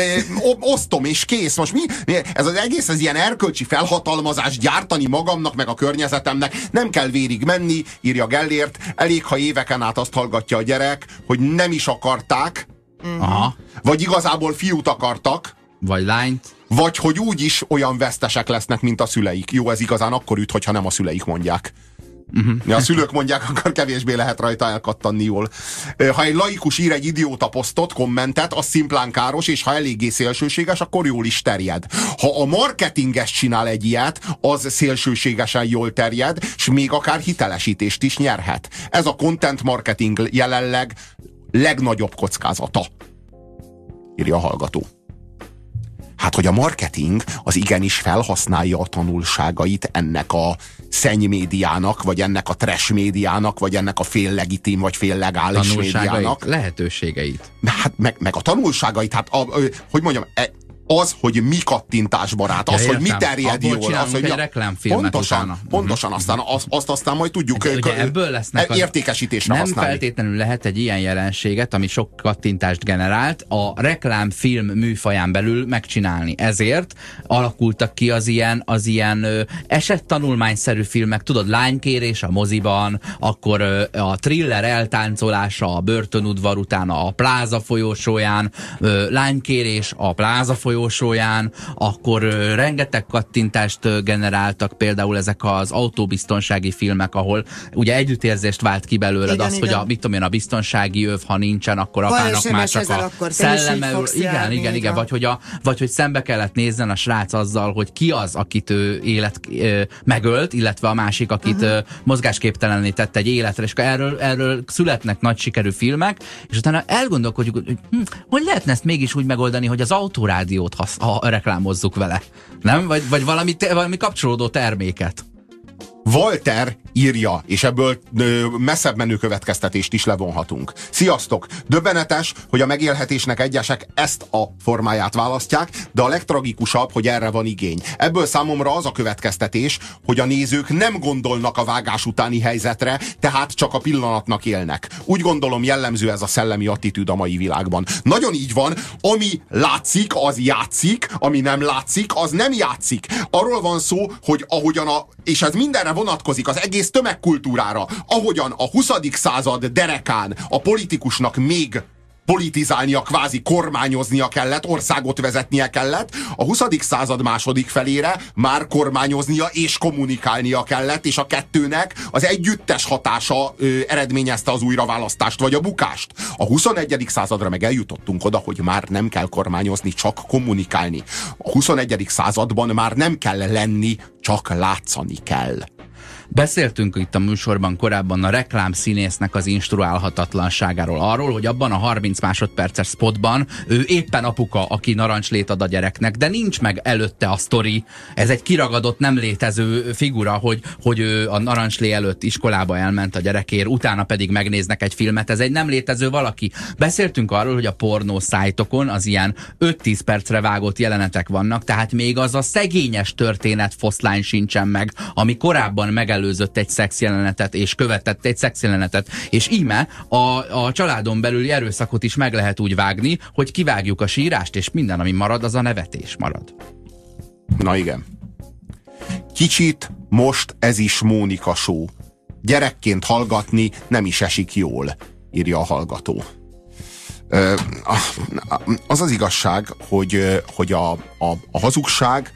Osztom és kész. Most ez az egész, ez ilyen erkölcsi felhatalmazást gyártani magamnak, meg a környezetemnek. Nem kell vérig menni, írja Gellért. Elég, ha éveken át azt hallgatja a gyerek, hogy nem is akarták, vagy igazából fiút akartak, vagy lányt, vagy hogy úgyis olyan vesztesek lesznek, mint a szüleik. Jó, ez igazán akkor üt, hogyha nem a szüleik mondják. Ja, a szülők mondják, akkor kevésbé lehet rajta elkattanni jól. Ha egy laikus ír egy idióta posztot, kommentet, az szimplán káros, és ha eléggé szélsőséges, akkor jól is terjed. Ha a marketinges csinál egy ilyet, az szélsőségesen jól terjed, és még akár hitelesítést is nyerhet. Ez a content marketing jelenleg legnagyobb kockázata, írja a hallgató. Hát, hogy a marketing az igenis felhasználja a tanulságait ennek a szennymédiának, vagy ennek a trash médiának, vagy ennek a fél legitim, vagy fél legális médiának. Lehetőségeit. Hát meg a tanulságait, hát hogy mondjam, az, hogy mi kattintásbarát, az, hogy mi terjed jól, az, hogy pontosan aztán aztán majd tudjuk ebből lesznek értékesítésre nem használni. Feltétlenül lehet egy ilyen jelenséget, ami sok kattintást generált, a reklámfilm műfaján belül megcsinálni. Ezért alakultak ki az ilyen esettanulmányszerű filmek, tudod, lánykérés a moziban, akkor a thriller eltáncolása a börtönudvar után a Pláza folyósóján, lánykérés a Pláza folyósóján, akkor rengeteg kattintást generáltak, például ezek az autóbiztonsági filmek, ahol ugye együttérzést vált ki belőled, igen, az, igen. Hogy mit tudom én, a biztonsági öv, ha nincsen, akkor apának már csak a szelleme. Igen, vagy hogy szembe kellett nézzen a srác azzal, hogy ki az, akit ő megölt, illetve a másik, akit mozgásképtelenné tett egy életre, és erről születnek nagy sikerű filmek, és utána elgondolkodjuk, hogy lehetne ezt mégis úgy megoldani, hogy az autórádiót reklámozzuk vele. Nem? Vagy valami kapcsolódó terméket. Walter írja, és ebből messzebb menő következtetést is levonhatunk. Sziasztok! Döbbenetes, hogy a megélhetésnek egyesek ezt a formáját választják, de a legtragikusabb, hogy erre van igény. Ebből számomra az a következtetés, hogy a nézők nem gondolnak a vágás utáni helyzetre, tehát csak a pillanatnak élnek. Úgy gondolom, jellemző ez a szellemi attitűd a mai világban. Nagyon így van, ami látszik, az játszik, ami nem látszik, az nem játszik. Arról van szó, hogy ahogyan és ez mindenre vonatkozik, az egész tömegkultúrára, ahogyan a 20. század derekán a politikusnak még politizálnia, kvázi kormányoznia kellett, országot vezetnie kellett, a 20. század második felére már kormányoznia és kommunikálnia kellett, és a kettőnek az együttes hatása eredményezte az újraválasztást vagy a bukást. A 21. századra meg eljutottunk oda, hogy már nem kell kormányozni, csak kommunikálni. A 21. században már nem kell lenni, csak látszani kell. Beszéltünk itt a műsorban korábban a reklámszínésznek az instruálhatatlanságáról, arról, hogy abban a 30 másodperces spotban ő éppen apuka, aki narancslét ad a gyereknek, de nincs meg előtte a sztori. Ez egy kiragadott, nem létező figura, hogy ő a narancslé előtt iskolába elment a gyerekért, utána pedig megnéznek egy filmet. Ez egy nem létező valaki. Beszéltünk arról, hogy a pornó szájtokon az ilyen 5-10 percre vágott jelenetek vannak, tehát még az a szegényes történet foszlány sincsen meg, ami korábban megelőzött egy szexjelenetet és követett egy szexjelenetet. És íme a családon belüli erőszakot is meg lehet úgy vágni, hogy kivágjuk a sírást, és minden, ami marad, az a nevetés marad. Na igen. Kicsit most ez is Mónika show. Gyerekként hallgatni nem is esik jól, írja a hallgató. Az az igazság, hogy a hazugság,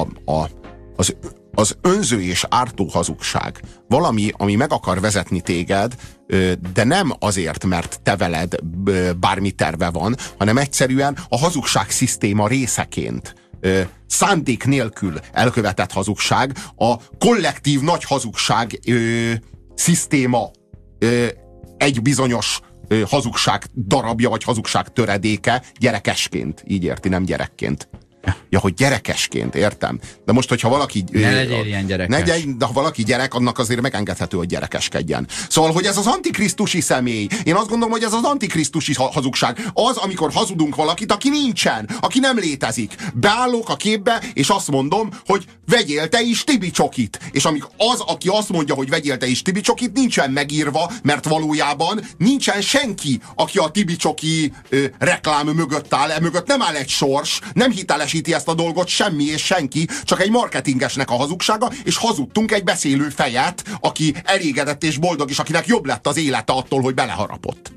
az önző és ártó hazugság valami, ami meg akar vezetni téged, de nem azért, mert te veled bármi terve van, hanem egyszerűen a hazugság szisztéma részeként. Szándék nélkül elkövetett hazugság, a kollektív nagy hazugság szisztéma egy bizonyos hazugság darabja, vagy hazugság töredéke gyerekesként. Így érti, nem gyerekként. Ja, hogy gyerekesként, értem. De most, hogyha valaki... Ne legyél ilyen gyerekes. De ha valaki gyerek, annak azért megengedhető, hogy gyerekeskedjen. Szóval, hogy ez az antikrisztusi személy. Én azt gondolom, hogy ez az antikrisztusi hazugság. Az, amikor hazudunk valakit, aki nincsen, aki nem létezik. Beállok a képbe, és azt mondom, hogy vegyél te is Tibi csokit. És az, aki azt mondja, hogy vegyél te is Tibi csokit, nincsen megírva, mert valójában nincsen senki, aki a Tibi csoki reklám mögött áll. Mögött nem áll egy sors, nem hiteles ezt a dolgot semmi és senki, csak egy marketingesnek a hazugsága, és hazudtunk egy beszélő fejet, aki elégedett és boldog, és akinek jobb lett az élete attól, hogy beleharapott.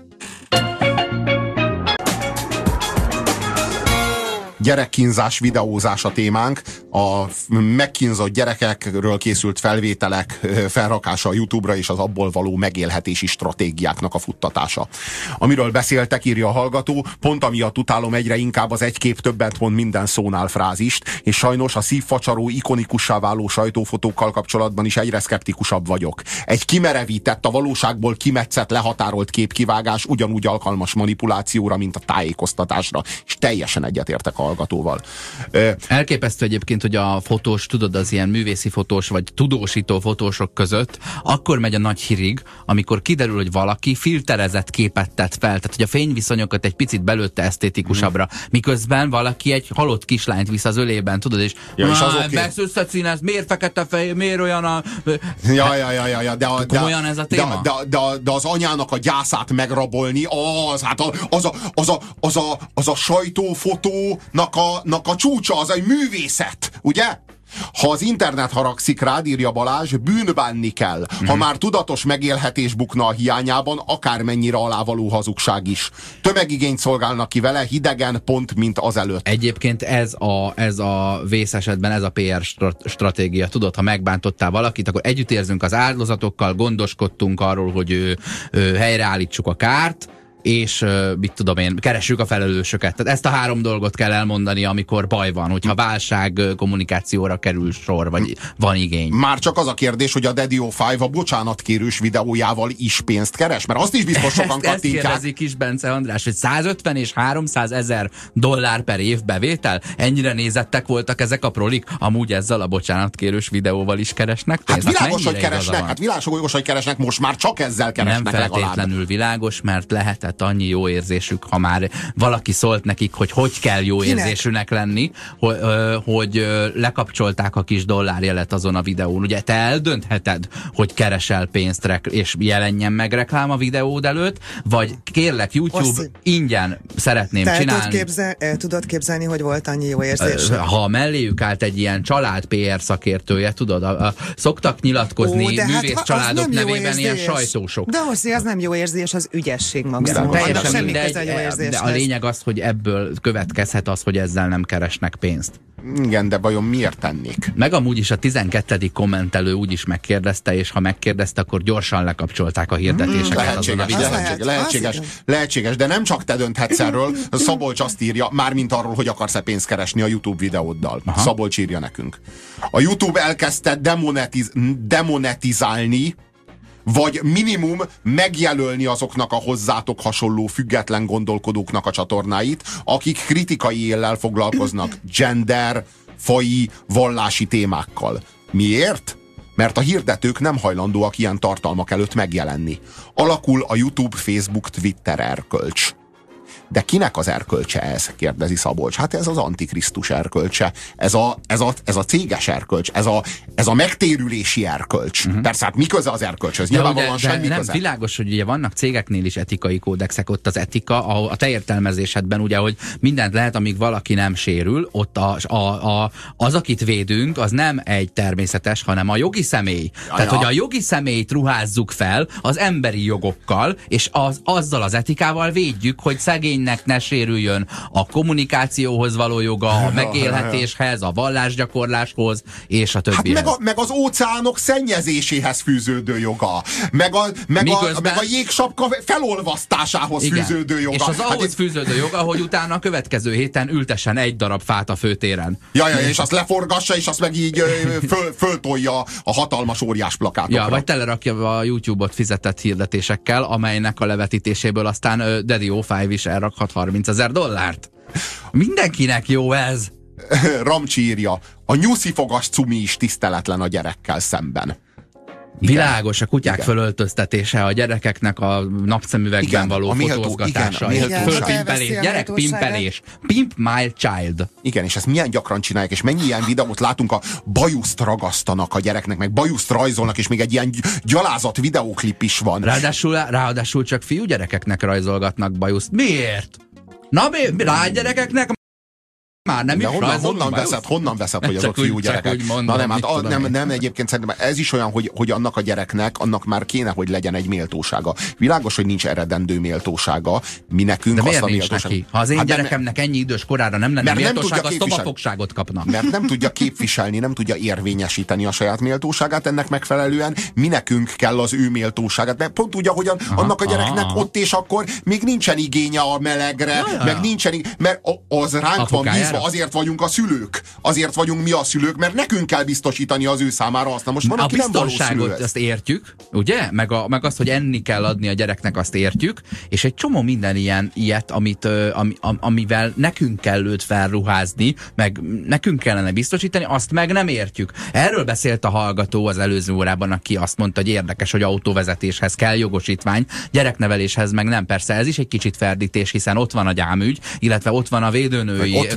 Gyerekkínzás, videózás a témánk. A megkínzott gyerekekről készült felvételek felrakása a YouTube-ra és az abból való megélhetési stratégiáknak a futtatása. Amiről beszéltek, írja a hallgató, pont amiatt utálom egyre inkább az egy kép többet mond minden szónál frázist, és sajnos a szívfacsaró, ikonikussá váló sajtófotókkal kapcsolatban is egyre szkeptikusabb vagyok. Egy kimerevített, a valóságból kimetszett, lehatárolt képkivágás ugyanúgy alkalmas manipulációra, mint a tájékoztatásra, és teljesen egyetértek a hallgatóval. Elképesztő egyébként, hogy a fotós, tudod, az ilyen művészi fotós, vagy tudósító fotósok között akkor megy a nagy hírig, amikor kiderül, hogy valaki filterezett képet tett fel, tehát hogy a fényviszonyokat egy picit belőtte esztétikusabbra, miközben valaki egy halott kislányt visz az ölében, tudod, és összeszínez, miért fekete fej, miért olyan a... Komolyan ez a téma? De az anyának a gyászát megrabolni, az a sajtófotónak a csúcsa, az egy művészet, ugye? Ha az internet haragszik rád, írja Balázs, bűnbánni kell. Ha már tudatos megélhetés bukna a hiányában, akármennyire alávaló hazugság is. Tömegigényt szolgálnak ki vele, hidegen, pont mint azelőtt. Egyébként ez a vészesetben, ez a PR stratégia. Tudod, ha megbántottál valakit, akkor együtt érzünk az áldozatokkal, gondoskodtunk arról, hogy helyreállítsuk a kárt, és mit tudom én, keressük a felelősöket. Tehát ezt a három dolgot kell elmondani, amikor baj van, hogyha válság kommunikációra kerül sor, vagy van igény. Már csak az a kérdés, hogy a Daddy O5 a bocsánatkérős videójával is pénzt keres, mert azt is biztos sokan kattintják. Ezt kérdezi Kis Bence András, hogy 150 és 300 ezer dollár per év bevétel? Ennyire nézettek voltak ezek a prolik? Amúgy ezzel a bocsánatkérős videóval is keresnek pénzt? Hát világos, hogy keresnek, most már csak ezzel keresnek. Nem feltétlenül világos, mert lehetett annyi jó érzésük, ha már valaki szólt nekik, hogy kell jó érzésűnek lenni, hogy lekapcsolták a kis dollárjelet azon a videón. Ugye te eldöntheted, hogy keresel pénzt és jelenjen meg reklám a videód előtt, vagy kérlek YouTube, ingyen szeretném csinálni. El tudod képzelni, hogy volt annyi jó érzés? Ha melléjük állt egy ilyen család PR szakértője, tudod, szoktak nyilatkozni művész családok nevében ilyen sajtósok. De az nem jó érzés, az ügyesség maga. Teljesen mindegy, de a lényeg az, hogy ebből következhet az, hogy ezzel nem keresnek pénzt. Igen, de vajon miért tennék? Meg amúgy is a 12. kommentelő úgy is megkérdezte, és ha megkérdezte, akkor gyorsan lekapcsolták a hirdetéseket. Lehetséges, de nem csak te dönthetsz erről. Szabolcs azt írja, mármint arról, hogy akarsz-e pénzt keresni a YouTube videóddal. Aha. Szabolcs írja nekünk. A YouTube elkezdte demonetizálni, vagy minimum megjelölni azoknak a hozzátok hasonló független gondolkodóknak a csatornáit, akik kritikai éllel foglalkoznak gender, faji, vallási témákkal. Miért? Mert a hirdetők nem hajlandóak ilyen tartalmak előtt megjelenni. Alakul a YouTube, Facebook, Twitter erkölcs. De kinek az erkölcse ez? Kérdezi Szabolcs. Hát ez az antikrisztus erkölcse. Ez a céges erkölcs. Ez a megtérülési erkölcs. Persze, hát mi köze az erkölcshöz? Nyilvánvalóan semmi nem köze. Világos, hogy ugye vannak cégeknél is etikai kódexek, ott az etika, a te értelmezésedben ugye, hogy mindent lehet, amíg valaki nem sérül, ott az, akit védünk, az nem egy természetes, hanem a jogi személy. Tehát, hogy a jogi személyt ruházzuk fel az emberi jogokkal, és azzal az etikával védjük, hogy szegénynek ne sérüljön a kommunikációhoz való joga, a megélhetéshez, a vallásgyakorláshoz, és a többihez. Hát meg az óceánok szennyezéséhez fűződő joga. Meg a jégsapka felolvasztásához fűződő joga. És az ahhoz fűződő joga, hogy utána a következő héten ültessen egy darab fát a főtéren. És azt leforgassa, és azt meg így föltolja a hatalmas óriás plakátokra. Ja, vagy telerakja a YouTube-ot fizetett hirdetésekkel, amelynek a levetítéséből aztán Daddy O5 is elrakhat $30,000. Mindenkinek jó ez. Ramcsi írja, a nyuszifogas cumi is tiszteletlen a gyerekkel szemben. Igen. Világos, a kutyák fölöltöztetése, a gyerekeknek a napszemüvegben való fotózgatása, fölpimpelés, gyerekpimpelés, pimp my child. Igen, és ezt milyen gyakran csinálják, és mennyi ilyen videót látunk, a bajuszt ragasztanak a gyereknek, meg bajuszt rajzolnak, és még egy ilyen gyalázat videóklip is van. Ráadásul csak fiú gyerekeknek rajzolgatnak bajuszt. Miért? Na, gyerekeknek már nem is honnan veszed, hogy azok fiú gyerekek? Nem, egyébként szerintem ez is olyan, hogy annak a gyereknek, annak már kéne, hogy legyen egy méltósága. Világos, hogy nincs eredendő méltósága, mi nekünk. De miért nincs neki? Ha az én gyerekemnek ennyi idős korára nem lenne méltóság, az tobafogságot kapna. Mert nem tudja képviselni, nem tudja érvényesíteni a saját méltóságát, ennek megfelelően mi nekünk kell az ő méltóságát. Mert pont úgy, ahogyan annak a gyereknek ott és akkor még nincsen igénye a melegre, meg nincsen, mert az ránk van bízva. Azért vagyunk a szülők. Azért vagyunk mi a szülők, mert nekünk kell biztosítani az ő számára azt. Na most van, a aki nem való szülő. A biztonságot azt értjük, ugye? Meg azt, hogy enni kell adni a gyereknek, azt értjük, és egy csomó minden ilyet, amivel nekünk kell őt felruházni, meg nekünk kellene biztosítani, azt meg nem értjük. Erről beszélt a hallgató az előző órában, aki azt mondta, hogy érdekes, hogy autóvezetéshez kell jogosítvány, gyerekneveléshez meg nem. Persze ez is egy kicsit ferdítés, hiszen ott van a gyámügy, illetve ott van a védőnői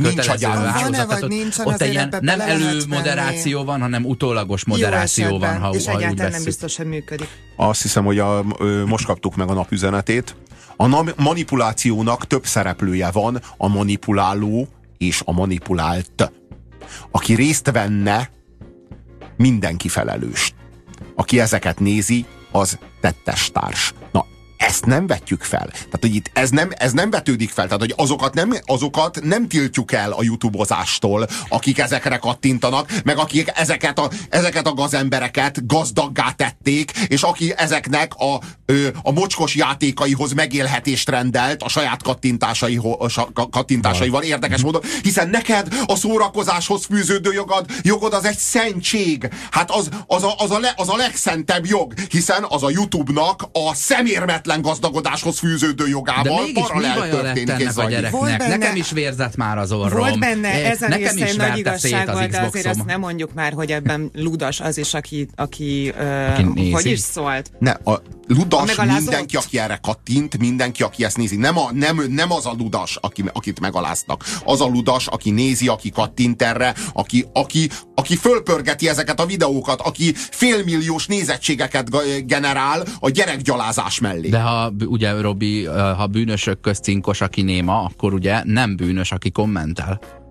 ott egy ilyen nem előmoderáció van, hanem utólagos moderáció van, ha és egyáltalán nem biztos, hogy működik. Azt hiszem, hogy most kaptuk meg a napüzenetét. A manipulációnak több szereplője van, a manipuláló és a manipulált. Aki részt venne, mindenki felelős. Aki ezeket nézi, az tettestárs. Na, ezt nem vetjük fel. Tehát, hogy itt ez nem vetődik fel. Tehát, hogy azokat nem tiltjuk el a YouTube-ozástól, akik ezekre kattintanak, meg akik ezeket a gazembereket gazdaggá tették, és aki ezeknek a mocskos játékaihoz megélhetést rendelt a saját kattintásaival érdekes módon, hiszen neked a szórakozáshoz fűződő jogod az egy szentség. Hát az a legszentebb jog, hiszen az a YouTube-nak a szemérmetlen gazdagodáshoz fűződő jogával paralel történik a gyereknek. Nekem is vérzett már az orrom. Volt benne ez a része egy nagy igazság volt, de azért azt nem mondjuk már, hogy ebben ludas az is, aki hogy is szólt. Ne, a ludas mindenki, aki erre kattint, mindenki, aki ezt nézi. Nem az a ludas, akit megaláztak. Az a ludas, aki nézi, aki kattint erre, aki fölpörgeti ezeket a videókat, aki félmilliós nézettségeket generál a gyerekgyalázás mellé. De ugye, Robi, ha bűnösök közt cinkos, aki néma, akkor ugye nem bűnös, aki kommentel.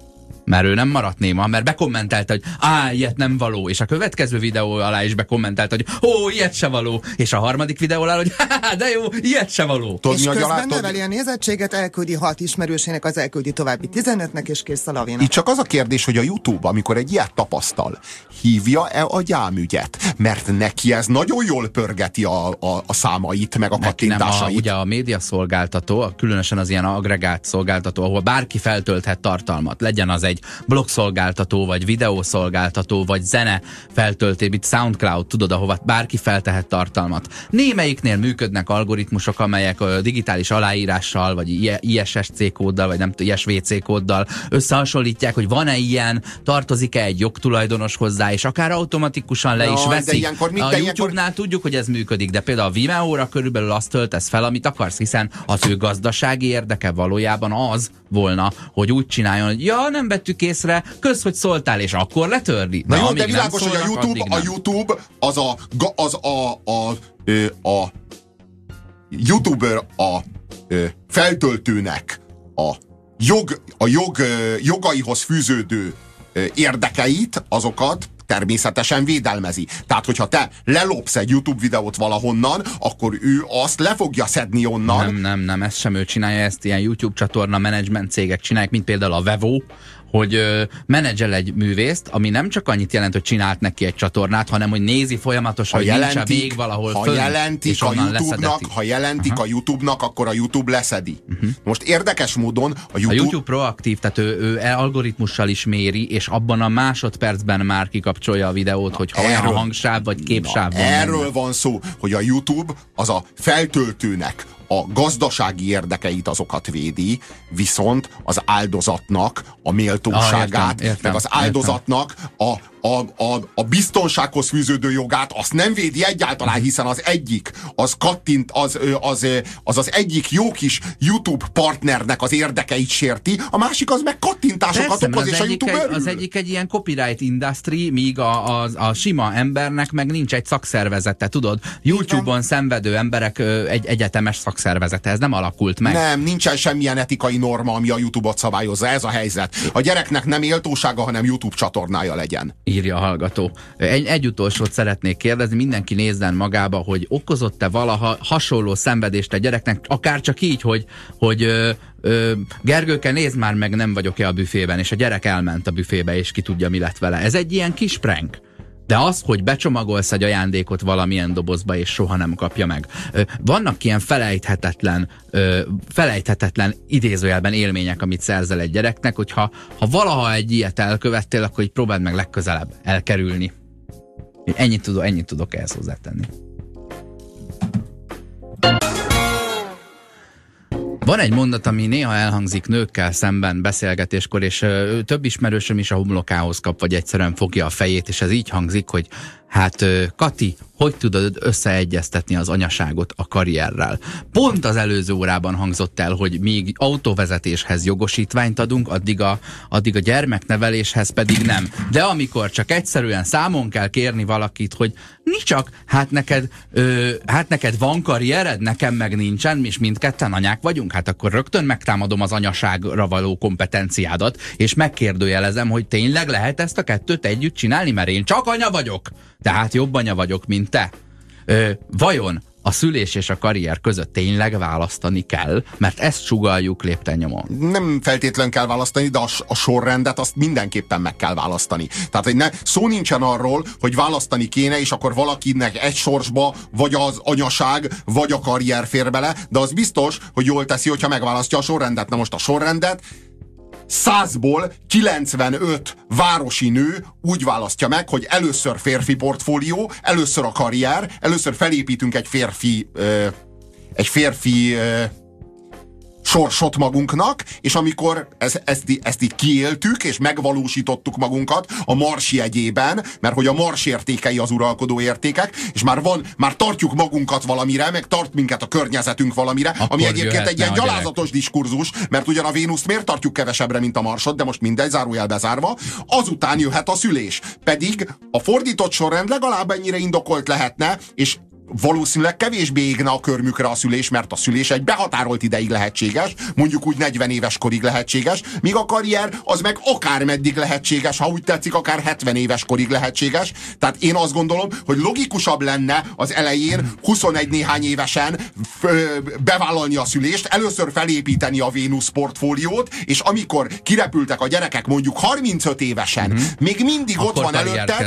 Mert ő nem maradt néma, mert bekommentelte, hogy ilyet nem való, és a következő videó alá is bekommentelte, hogy ilyet se való, és a harmadik videó alá, hogy de jó, ilyet se való. És közben növeli a nézettséget, elküldi 6 ismerősének, az elküldi további 15-nek, és kész a lavina. Itt csak az a kérdés, hogy a YouTube, amikor egy ilyet tapasztal, hívja-e a gyámügyet? Mert neki ez nagyon jól pörgeti a számait, meg a kattintásait. Ugye a médiaszolgáltató, különösen az ilyen agregált szolgáltató, ahol bárki feltölthet tartalmat, legyen az egy blogszolgáltató, vagy videószolgáltató, vagy zene feltölté, mint SoundCloud, tudod, ahova bárki feltehet tartalmat. Némelyiknél működnek algoritmusok, amelyek digitális aláírással, vagy ISSC kóddal, vagy nem tudom, ISVC kóddal összehasonlítják, hogy van-e ilyen, tartozik-e egy jogtulajdonos hozzá, és akár automatikusan le is veszik. A YouTube-nál tudjuk, hogy ez működik, de például a Vimeo-ra körülbelül azt töltesz fel, amit akarsz, hiszen az ő gazdasági érdeke valójában az volna, hogy úgy csináljon, hogy nem vettük észre, kösz, hogy szóltál, és akkor letörni. Na jó, de világos, hogy a YouTube az a YouTuber a feltöltőnek a jogaihoz fűződő érdekeit, azokat természetesen védelmezi. Tehát, hogyha te lelopsz egy YouTube videót valahonnan, akkor ő azt le fogja szedni onnan. Nem, ezt sem ő csinálja, ezt ilyen YouTube csatorna menedzsment cégek csinálják, mint például a Vevo, hogy menedzsel egy művészt, ami nem csak annyit jelent, hogy csinált neki egy csatornát, hanem hogy nézi folyamatosan, hogy nincs még valahol ha fönn, jelentik a YouTube-nak, akkor a YouTube leszedi. Most érdekes módon a YouTube proaktív, tehát ő algoritmussal is méri, és abban a másodpercben már kikapcsolja a videót, hogy ha olyan hangsáv vagy képsáv van. Erről van szó, hogy a YouTube az a feltöltőnek a gazdasági érdekeit azokat védi, viszont az áldozatnak a méltóságát, meg az áldozatnak a biztonsághoz fűződő jogát, azt nem védi egyáltalán, hiszen az egyik, az kattint, az egyik jó kis YouTube partnernek az érdekeit sérti, a másik az meg kattintásokat okoz, és a YouTube az egyik egy ilyen copyright industry, míg a sima embernek meg nincs egy szakszervezete, tudod? YouTube-on szenvedő emberek egy egyetemes szakszervezete, ez nem alakult meg. Nem, nincsen semmilyen etikai norma, ami a YouTube-ot szabályozza, ez a helyzet. A gyereknek nem méltósága, hanem YouTube csatornája legyen. Írja a hallgató. Egy utolsót szeretnék kérdezni, mindenki nézzen magába, hogy okozott-e valaha hasonló szenvedést a gyereknek, akár csak így, hogy Gergőke, nézd már meg, nem vagyok-e a büfében, és a gyerek elment a büfébe, és ki tudja, mi lett vele. Ez egy ilyen kis prank. De az, hogy becsomagolsz egy ajándékot valamilyen dobozba, és soha nem kapja meg. Vannak ilyen felejthetetlen idézőjelben élmények, amit szerzel egy gyereknek, hogyha valaha egy ilyet elkövettél, akkor így próbáld meg legközelebb elkerülni. Ennyit tudok ehhez hozzátenni. Van egy mondat, ami néha elhangzik nőkkel szemben beszélgetéskor, és több ismerősöm is a homlokához kap, vagy egyszerűen fogja a fejét, és ez így hangzik, hogy hát Kati, hogy tudod összeegyeztetni az anyaságot a karrierrel? Pont az előző órában hangzott el, hogy míg autóvezetéshez jogosítványt adunk, addig a gyermekneveléshez pedig nem. De amikor csak egyszerűen számon kell kérni valakit, hogy csak, hát neked van karriered, nekem meg nincsen, és mindketten anyák vagyunk, hát akkor rögtön megtámadom az anyaságra való kompetenciádat, és megkérdőjelezem, hogy tényleg lehet ezt a kettőt együtt csinálni, mert én csak anya vagyok. Tehát jobb anya vagyok, mint te. Vajon a szülés és a karrier között tényleg választani kell? Mert ezt sugalljuk lépten-nyomon. Nem feltétlen kell választani, de a sorrendet azt mindenképpen meg kell választani. Tehát szó nincsen arról, hogy választani kéne, és akkor valakinek egy sorsba vagy az anyaság, vagy a karrier fér bele, de az biztos, hogy jól teszi, hogyha megválasztja a sorrendet. Na most a sorrendet 100-ból 95 városi nő úgy választja meg, hogy először férfi portfólió, először a karrier, először felépítünk egy férfi sorsot magunknak, és amikor ezt így kiéltük, és megvalósítottuk magunkat a Mars jegyében, mert hogy a Mars értékei az uralkodó értékek, és már tartjuk magunkat valamire, meg tart minket a környezetünk valamire, akkor ami egyébként egy ilyen gyalázatos diskurzus, mert ugyan a Vénuszt miért tartjuk kevesebbre, mint a Marsot, de most mindegy, zárójel bezárva, azután jöhet a szülés. Pedig a fordított sorrend legalább ennyire indokolt lehetne, és valószínűleg kevésbé égne a körmükre a szülés, mert a szülés egy behatárolt ideig lehetséges, mondjuk úgy 40 éves korig lehetséges, míg a karrier az meg akármeddig lehetséges, ha úgy tetszik, akár 70 éves korig lehetséges. Tehát én azt gondolom, hogy logikusabb lenne az elején 21 néhány évesen bevállalni a szülést, először felépíteni a Vénusz portfóliót, és amikor kirepültek a gyerekek mondjuk 35 évesen, még mindig akkor ott van előtte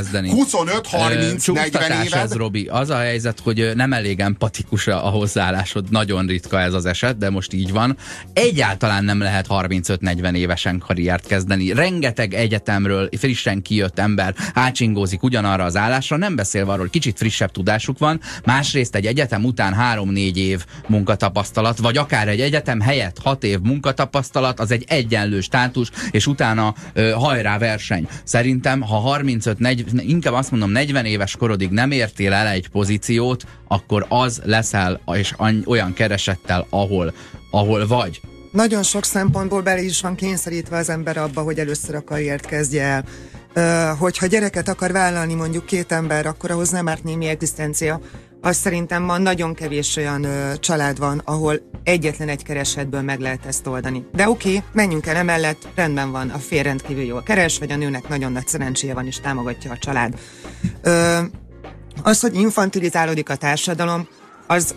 25-30-40 éves. Robi, az a helyzet, hogy nem elég empatikus a hozzáállásod, nagyon ritka ez az eset, de most így van. Egyáltalán nem lehet 35-40 évesen karriert kezdeni. Rengeteg egyetemről frissen kijött ember átsingózik ugyanarra az állásra, nem beszélve arról, hogy kicsit frissebb tudásuk van, másrészt egy egyetem után 3-4 év munkatapasztalat, vagy akár egy egyetem helyett 6 év munkatapasztalat, az egy egyenlő státus, és utána hajrá verseny. Szerintem, ha 35-40, inkább azt mondom 40 éves korodig nem értél el egy pozíciót, akkor az leszel, és olyan keresettel, ahol vagy. Nagyon sok szempontból bele is van kényszerítve az ember abba, hogy először a karriert kezdje el. Hogyha gyereket akar vállalni mondjuk 2 ember, akkor ahhoz nem árt némi egzisztencia. Azt szerintem ma nagyon kevés olyan család van, ahol egyetlen egy keresetből meg lehet ezt oldani. De oké, menjünk el emellett, rendben van, a férj rendkívül jól keres, vagy a nőnek nagyon nagy szerencséje van, és támogatja a család. Az, hogy infantilizálódik a társadalom, az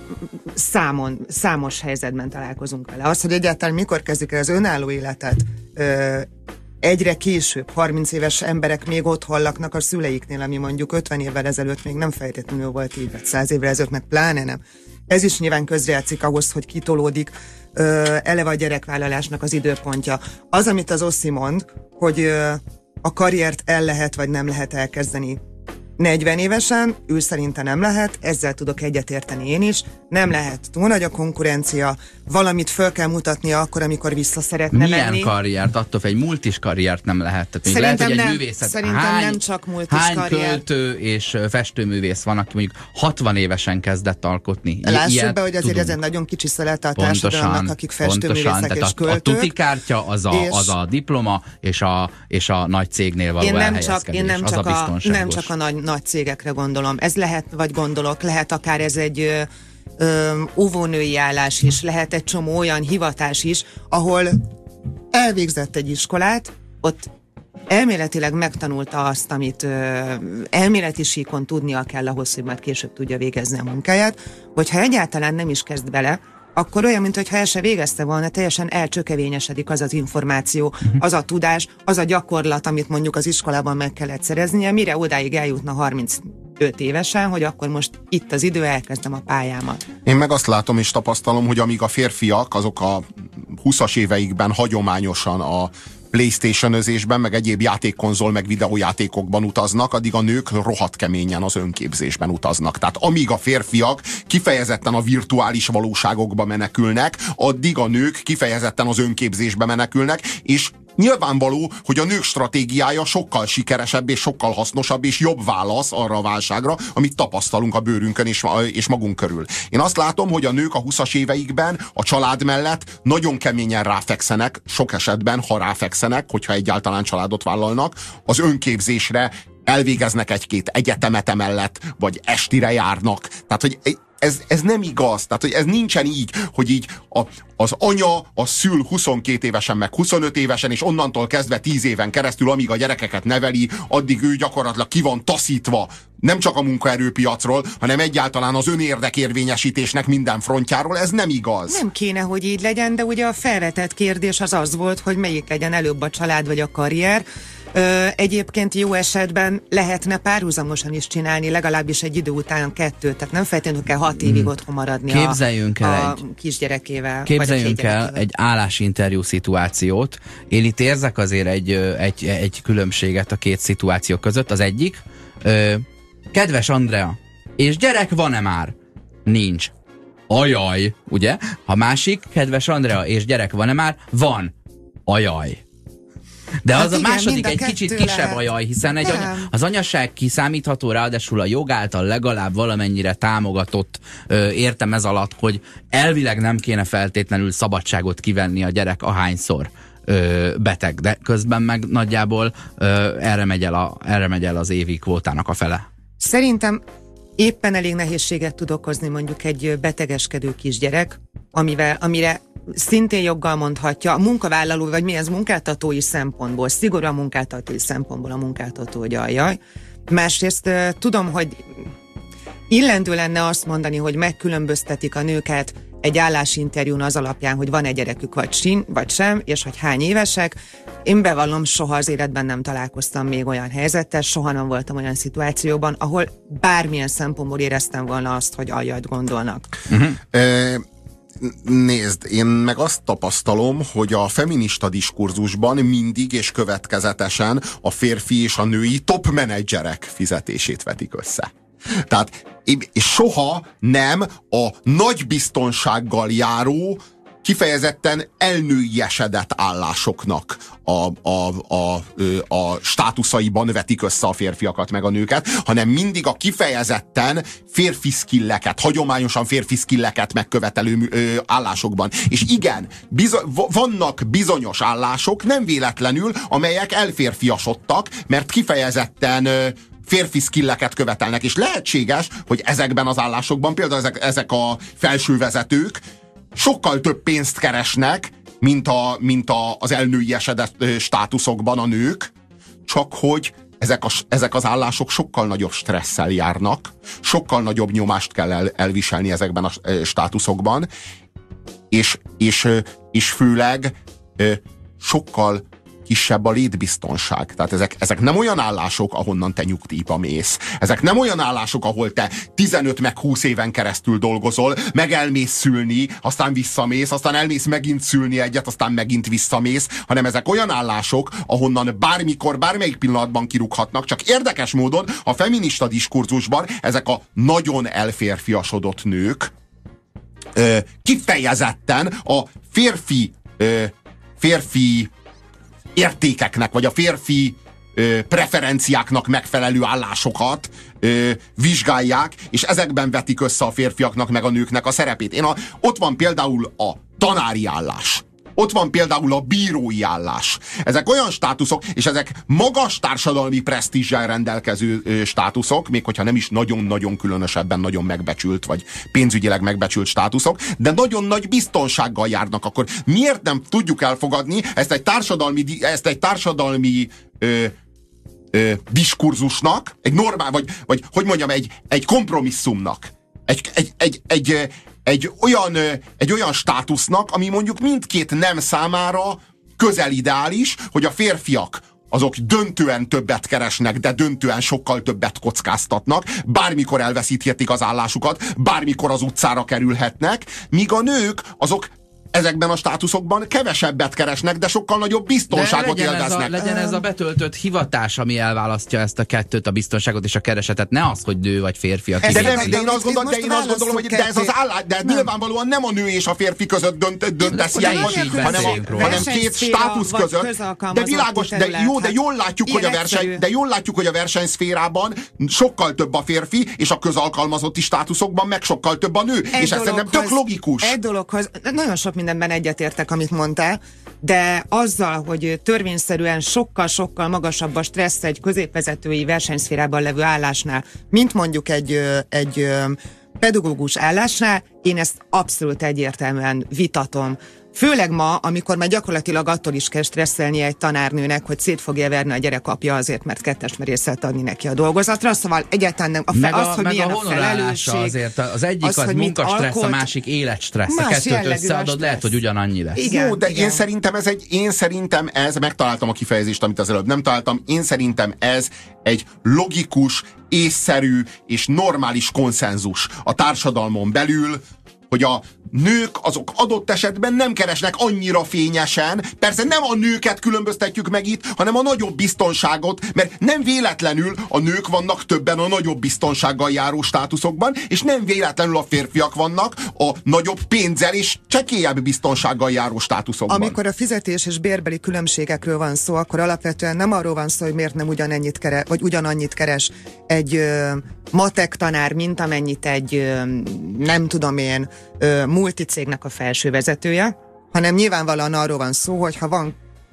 számos helyzetben találkozunk vele. Az, hogy egyáltalán mikor kezdik el az önálló életet, egyre később, 30 éves emberek még otthon laknak a szüleiknél, ami mondjuk 50 évvel ezelőtt még nem feltétlenül volt így, vagy 100 évvel ezelőtt meg pláne nem. Ez is nyilván közrejátszik ahhoz, hogy kitolódik eleve a gyerekvállalásnak az időpontja. Az, amit az Oszi mond, hogy a karriert el lehet, vagy nem lehet elkezdeni 40 évesen, ő szerinte nem lehet, ezzel tudok egyetérteni én is, nem lehet, túl nagy a konkurencia, valamit föl kell mutatnia akkor, amikor vissza szeretne menni. Milyen karriert? Attól egy multis karriert nem lehet. Tehát szerintem lehet, hogy nem, egy művészet. szerintem nem csak multis hány karrier. költő és festőművész van, aki mondjuk 60 évesen kezdett alkotni? Lássuk be, hogy azért ezen nagyon kicsi szelete a társadalomnak, akik festőművészek és költők. A tutikártya az a diploma, és a nagy cégnél való elhelyezkedés. Én nem csak a nagy cégekre gondolom. Ez lehet, vagy gondolok, lehet akár ez egy óvónői állás is, lehet egy csomó olyan hivatás is, ahol elvégzett egy iskolát, ott elméletileg megtanulta azt, amit elméleti síkon tudnia kell ahhoz, hogy majd később tudja végezni a munkáját, hogyha egyáltalán nem is kezd bele, akkor olyan, mintha el se végezte volna, teljesen elcsökevényesedik az az információ, az a tudás, az a gyakorlat, amit mondjuk az iskolában meg kellett szereznie, mire odáig eljutna 35 évesen, hogy akkor most itt az idő, elkezdem a pályámat. Én meg azt látom és tapasztalom, hogy amíg a férfiak azok a 20-as éveikben hagyományosan a PlayStation-özésben, meg egyéb játékkonzol, meg videójátékokban utaznak, addig a nők rohadt keményen az önképzésben utaznak. Tehát amíg a férfiak kifejezetten a virtuális valóságokba menekülnek, addig a nők kifejezetten az önképzésbe menekülnek, és nyilvánvaló, hogy a nők stratégiája sokkal sikeresebb és sokkal hasznosabb és jobb válasz arra a válságra, amit tapasztalunk a bőrünkön és magunk körül. Én azt látom, hogy a nők a 20-as éveikben a család mellett nagyon keményen ráfekszenek, sok esetben, ha ráfekszenek, hogyha egyáltalán családot vállalnak, az önképzésre, elvégeznek egy-két egyetemet emellett, vagy estire járnak. Tehát, hogy ez nem igaz. Tehát, hogy ez nincsen így, hogy így az anya az szül 22 évesen, meg 25 évesen, és onnantól kezdve 10 éven keresztül, amíg a gyerekeket neveli, addig ő gyakorlatilag ki van taszítva nem csak a munkaerőpiacról, hanem egyáltalán az önérdekérvényesítésnek minden frontjáról. Ez nem igaz. Nem kéne, hogy így legyen, de ugye a felvetett kérdés az volt, hogy melyik legyen előbb, a család vagy a karrier. Egyébként jó esetben lehetne párhuzamosan is csinálni, legalábbis egy idő után 2, tehát nem feltétlenül kell 6 évig otthon maradni a kisgyerekével. Képzeljünk el egy állásinterjú szituációt. Én itt érzek azért egy különbséget a két szituáció között. Az egyik, kedves Andrea, és gyerek van-e már? Nincs. Ajaj, ugye? A másik, kedves Andrea, és gyerek van-e már? Van. Ajaj. De hát az igen, a második egy kicsit kisebb ajaj, hiszen az anyaság kiszámítható, ráadásul a jog által legalább valamennyire támogatott, értem ez alatt, hogy elvileg nem kéne feltétlenül szabadságot kivenni a gyerek ahányszor beteg, de közben meg nagyjából erre megy el az évi kvótának a fele. Szerintem éppen elég nehézséget tud okozni mondjuk egy betegeskedő kisgyerek, amire szintén joggal mondhatja a munkavállaló, vagy mi ez munkáltatói szempontból, szigorúan munkáltatói szempontból a munkáltató, hogy ajjaj. Másrészt tudom, hogy illendő lenne azt mondani, hogy megkülönböztetik a nőket egy állásinterjún az alapján, hogy van egy gyerekük vagy sem, és hogy hány évesek. Én bevallom, soha az életben nem találkoztam még olyan helyzettel, soha nem voltam olyan szituációban, ahol bármilyen szempontból éreztem volna azt, hogy aljat gondolnak. Nézd, én meg azt tapasztalom, hogy a feminista diskurzusban mindig és következetesen a férfi és a női top menedzserek fizetését vetik össze. Tehát és soha nem a nagy biztonsággal járó, kifejezetten elnőiesedett állásoknak a státuszaiban vetik össze a férfiakat meg a nőket, hanem mindig a kifejezetten férfi skilleket, hagyományosan férfi skilleket megkövetelő állásokban. És igen, vannak bizonyos állások, nem véletlenül, amelyek elférfiasodtak, mert kifejezetten férfi skilleket követelnek, és lehetséges, hogy ezekben az állásokban, például ezek a felsővezetők sokkal több pénzt keresnek, mint az elnőiesedett státuszokban a nők, csak hogy ezek az állások sokkal nagyobb stresszel járnak, sokkal nagyobb nyomást kell elviselni ezekben a státuszokban, és főleg sokkal kisebb a létbiztonság. Tehát ezek nem olyan állások, ahonnan te nyugdíjba mész. Ezek nem olyan állások, ahol te 15 meg 20 éven keresztül dolgozol, meg elmész szülni, aztán visszamész, aztán elmész megint szülni egyet, aztán megint visszamész, hanem ezek olyan állások, ahonnan bármikor, bármelyik pillanatban kirúghatnak, csak érdekes módon a feminista diskurzusban ezek a nagyon elférfiasodott nők kifejezetten a férfi értékeknek, vagy a férfi preferenciáknak megfelelő állásokat vizsgálják, és ezekben vetik össze a férfiaknak meg a nőknek a szerepét. Ott van például a tanári állás. Ott van például a bírói állás. Ezek olyan státuszok, és ezek magas társadalmi presztízsel rendelkező státuszok, még hogyha nem is nagyon-nagyon különösebben nagyon megbecsült, vagy pénzügyileg megbecsült státuszok, de nagyon nagy biztonsággal járnak. Akkor miért nem tudjuk elfogadni ezt egy társadalmi diskurzusnak, egy normál, vagy hogy mondjam, egy kompromisszumnak, egy olyan státusznak, ami mondjuk mindkét nem számára közel ideális, hogy a férfiak azok döntően többet keresnek, de döntően sokkal többet kockáztatnak, bármikor elveszíthetik az állásukat, bármikor az utcára kerülhetnek, míg a nők azok ezekben a státuszokban kevesebbet keresnek, de sokkal nagyobb biztonságot élveznek. Legyen ez a betöltött hivatás, ami elválasztja ezt a kettőt, a biztonságot és a keresetet, ne az, hogy nő vagy férfi. De én azt gondolom, hogy ez az állás, de nyilvánvalóan nem a nő és a férfi között döntesz ilyen, hanem két státusz között. De világos, de jól látjuk, hogy a versenyszférában sokkal több a férfi, és a közalkalmazotti státuszokban meg sokkal több a nő. És ez szerintem tök logikus. Egy dologhoz, nagyon sok mindenben egyetértek, amit mondtál, de azzal, hogy törvényszerűen sokkal-sokkal magasabb a stressz egy középvezetői versenyszférában levő állásnál, mint mondjuk egy pedagógus állásnál, én ezt abszolút egyértelműen vitatom. Főleg ma, amikor már gyakorlatilag attól is kell stresszelnie egy tanárnőnek, hogy szét fogja verni a gyerek apja azért, mert kettes merészet adni neki a dolgozatra. Szóval egyáltalán nem hogy milyen a felelősség. Azért az egyik az munkastressz, a másik életstressz. A kettőt összeadod, lehet, hogy ugyanannyi lesz. Igen, jó, de igen. Én szerintem ez, megtaláltam a kifejezést, amit az előbb nem találtam, én szerintem ez egy logikus, észszerű és normális konszenzus a társadalmon belül, hogy a nők azok adott esetben nem keresnek annyira fényesen, persze nem a nőket különböztetjük meg itt, hanem a nagyobb biztonságot, mert nem véletlenül a nők vannak többen a nagyobb biztonsággal járó státuszokban, és nem véletlenül a férfiak vannak a nagyobb pénzzel és csekélyebb biztonsággal járó státuszokban. Amikor a fizetés és bérbeli különbségekről van szó, akkor alapvetően nem arról van szó, hogy miért nem ugyanannyit keres egy matek tanár, mint amennyit egy nem tudom én multicégnek a felső vezetője, hanem nyilvánvalóan arról van szó, hogy ha van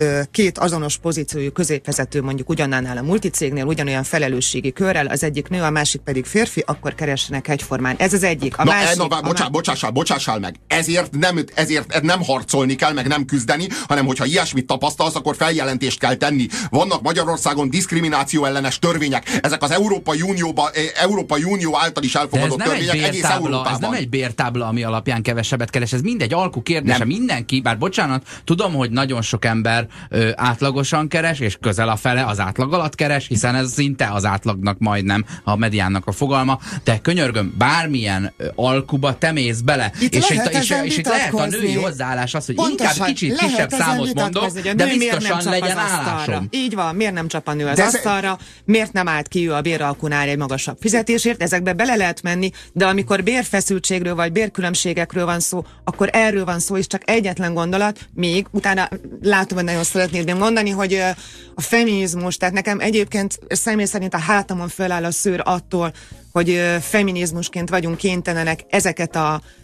két azonos pozíciójú középvezető mondjuk ugyanannál a multicégnél, ugyanolyan felelősségi körrel, az egyik nő, a másik pedig férfi, akkor keressenek egyformán. Ez az egyik. A másik, bocsássál meg. Ezért nem harcolni kell, meg nem küzdeni, hanem hogyha ilyesmit tapasztalsz, akkor feljelentést kell tenni. Vannak Magyarországon diszkrimináció ellenes törvények. Ezek az Európai Unió által is elfogadott törvények egész Európában. Ez nem egy bértábla, ami alapján kevesebbet keres. Ez mindegy alkú kérdése. Nem. Mindenki, bár bocsánat, tudom, hogy nagyon sok ember átlagosan keres, és közel a fele az átlag alatt keres, hiszen ez szinte az átlagnak majdnem a mediánnak a fogalma, de könyörgöm, bármilyen alkuba te mész bele, és itt lehet a női hozzáállás az, hogy pontosan, inkább kicsit kisebb számot mondok, de biztosan legyen állásom. Így van, miért nem csap a nő az asztalra, miért nem állt ki ő a béralkunál egy magasabb fizetésért, ezekbe bele lehet menni, de amikor bérfeszültségről vagy bérkülönbségekről van szó, akkor erről van szó, és csak egyetlen gondolat, még utána látom, hogy nagyon szeretnéd még mondani, hogy a feminizmus, tehát nekem egyébként személy szerint a hátamon föláll a szőr attól, hogy feminizmusként vagyunk kénytelenek ezeket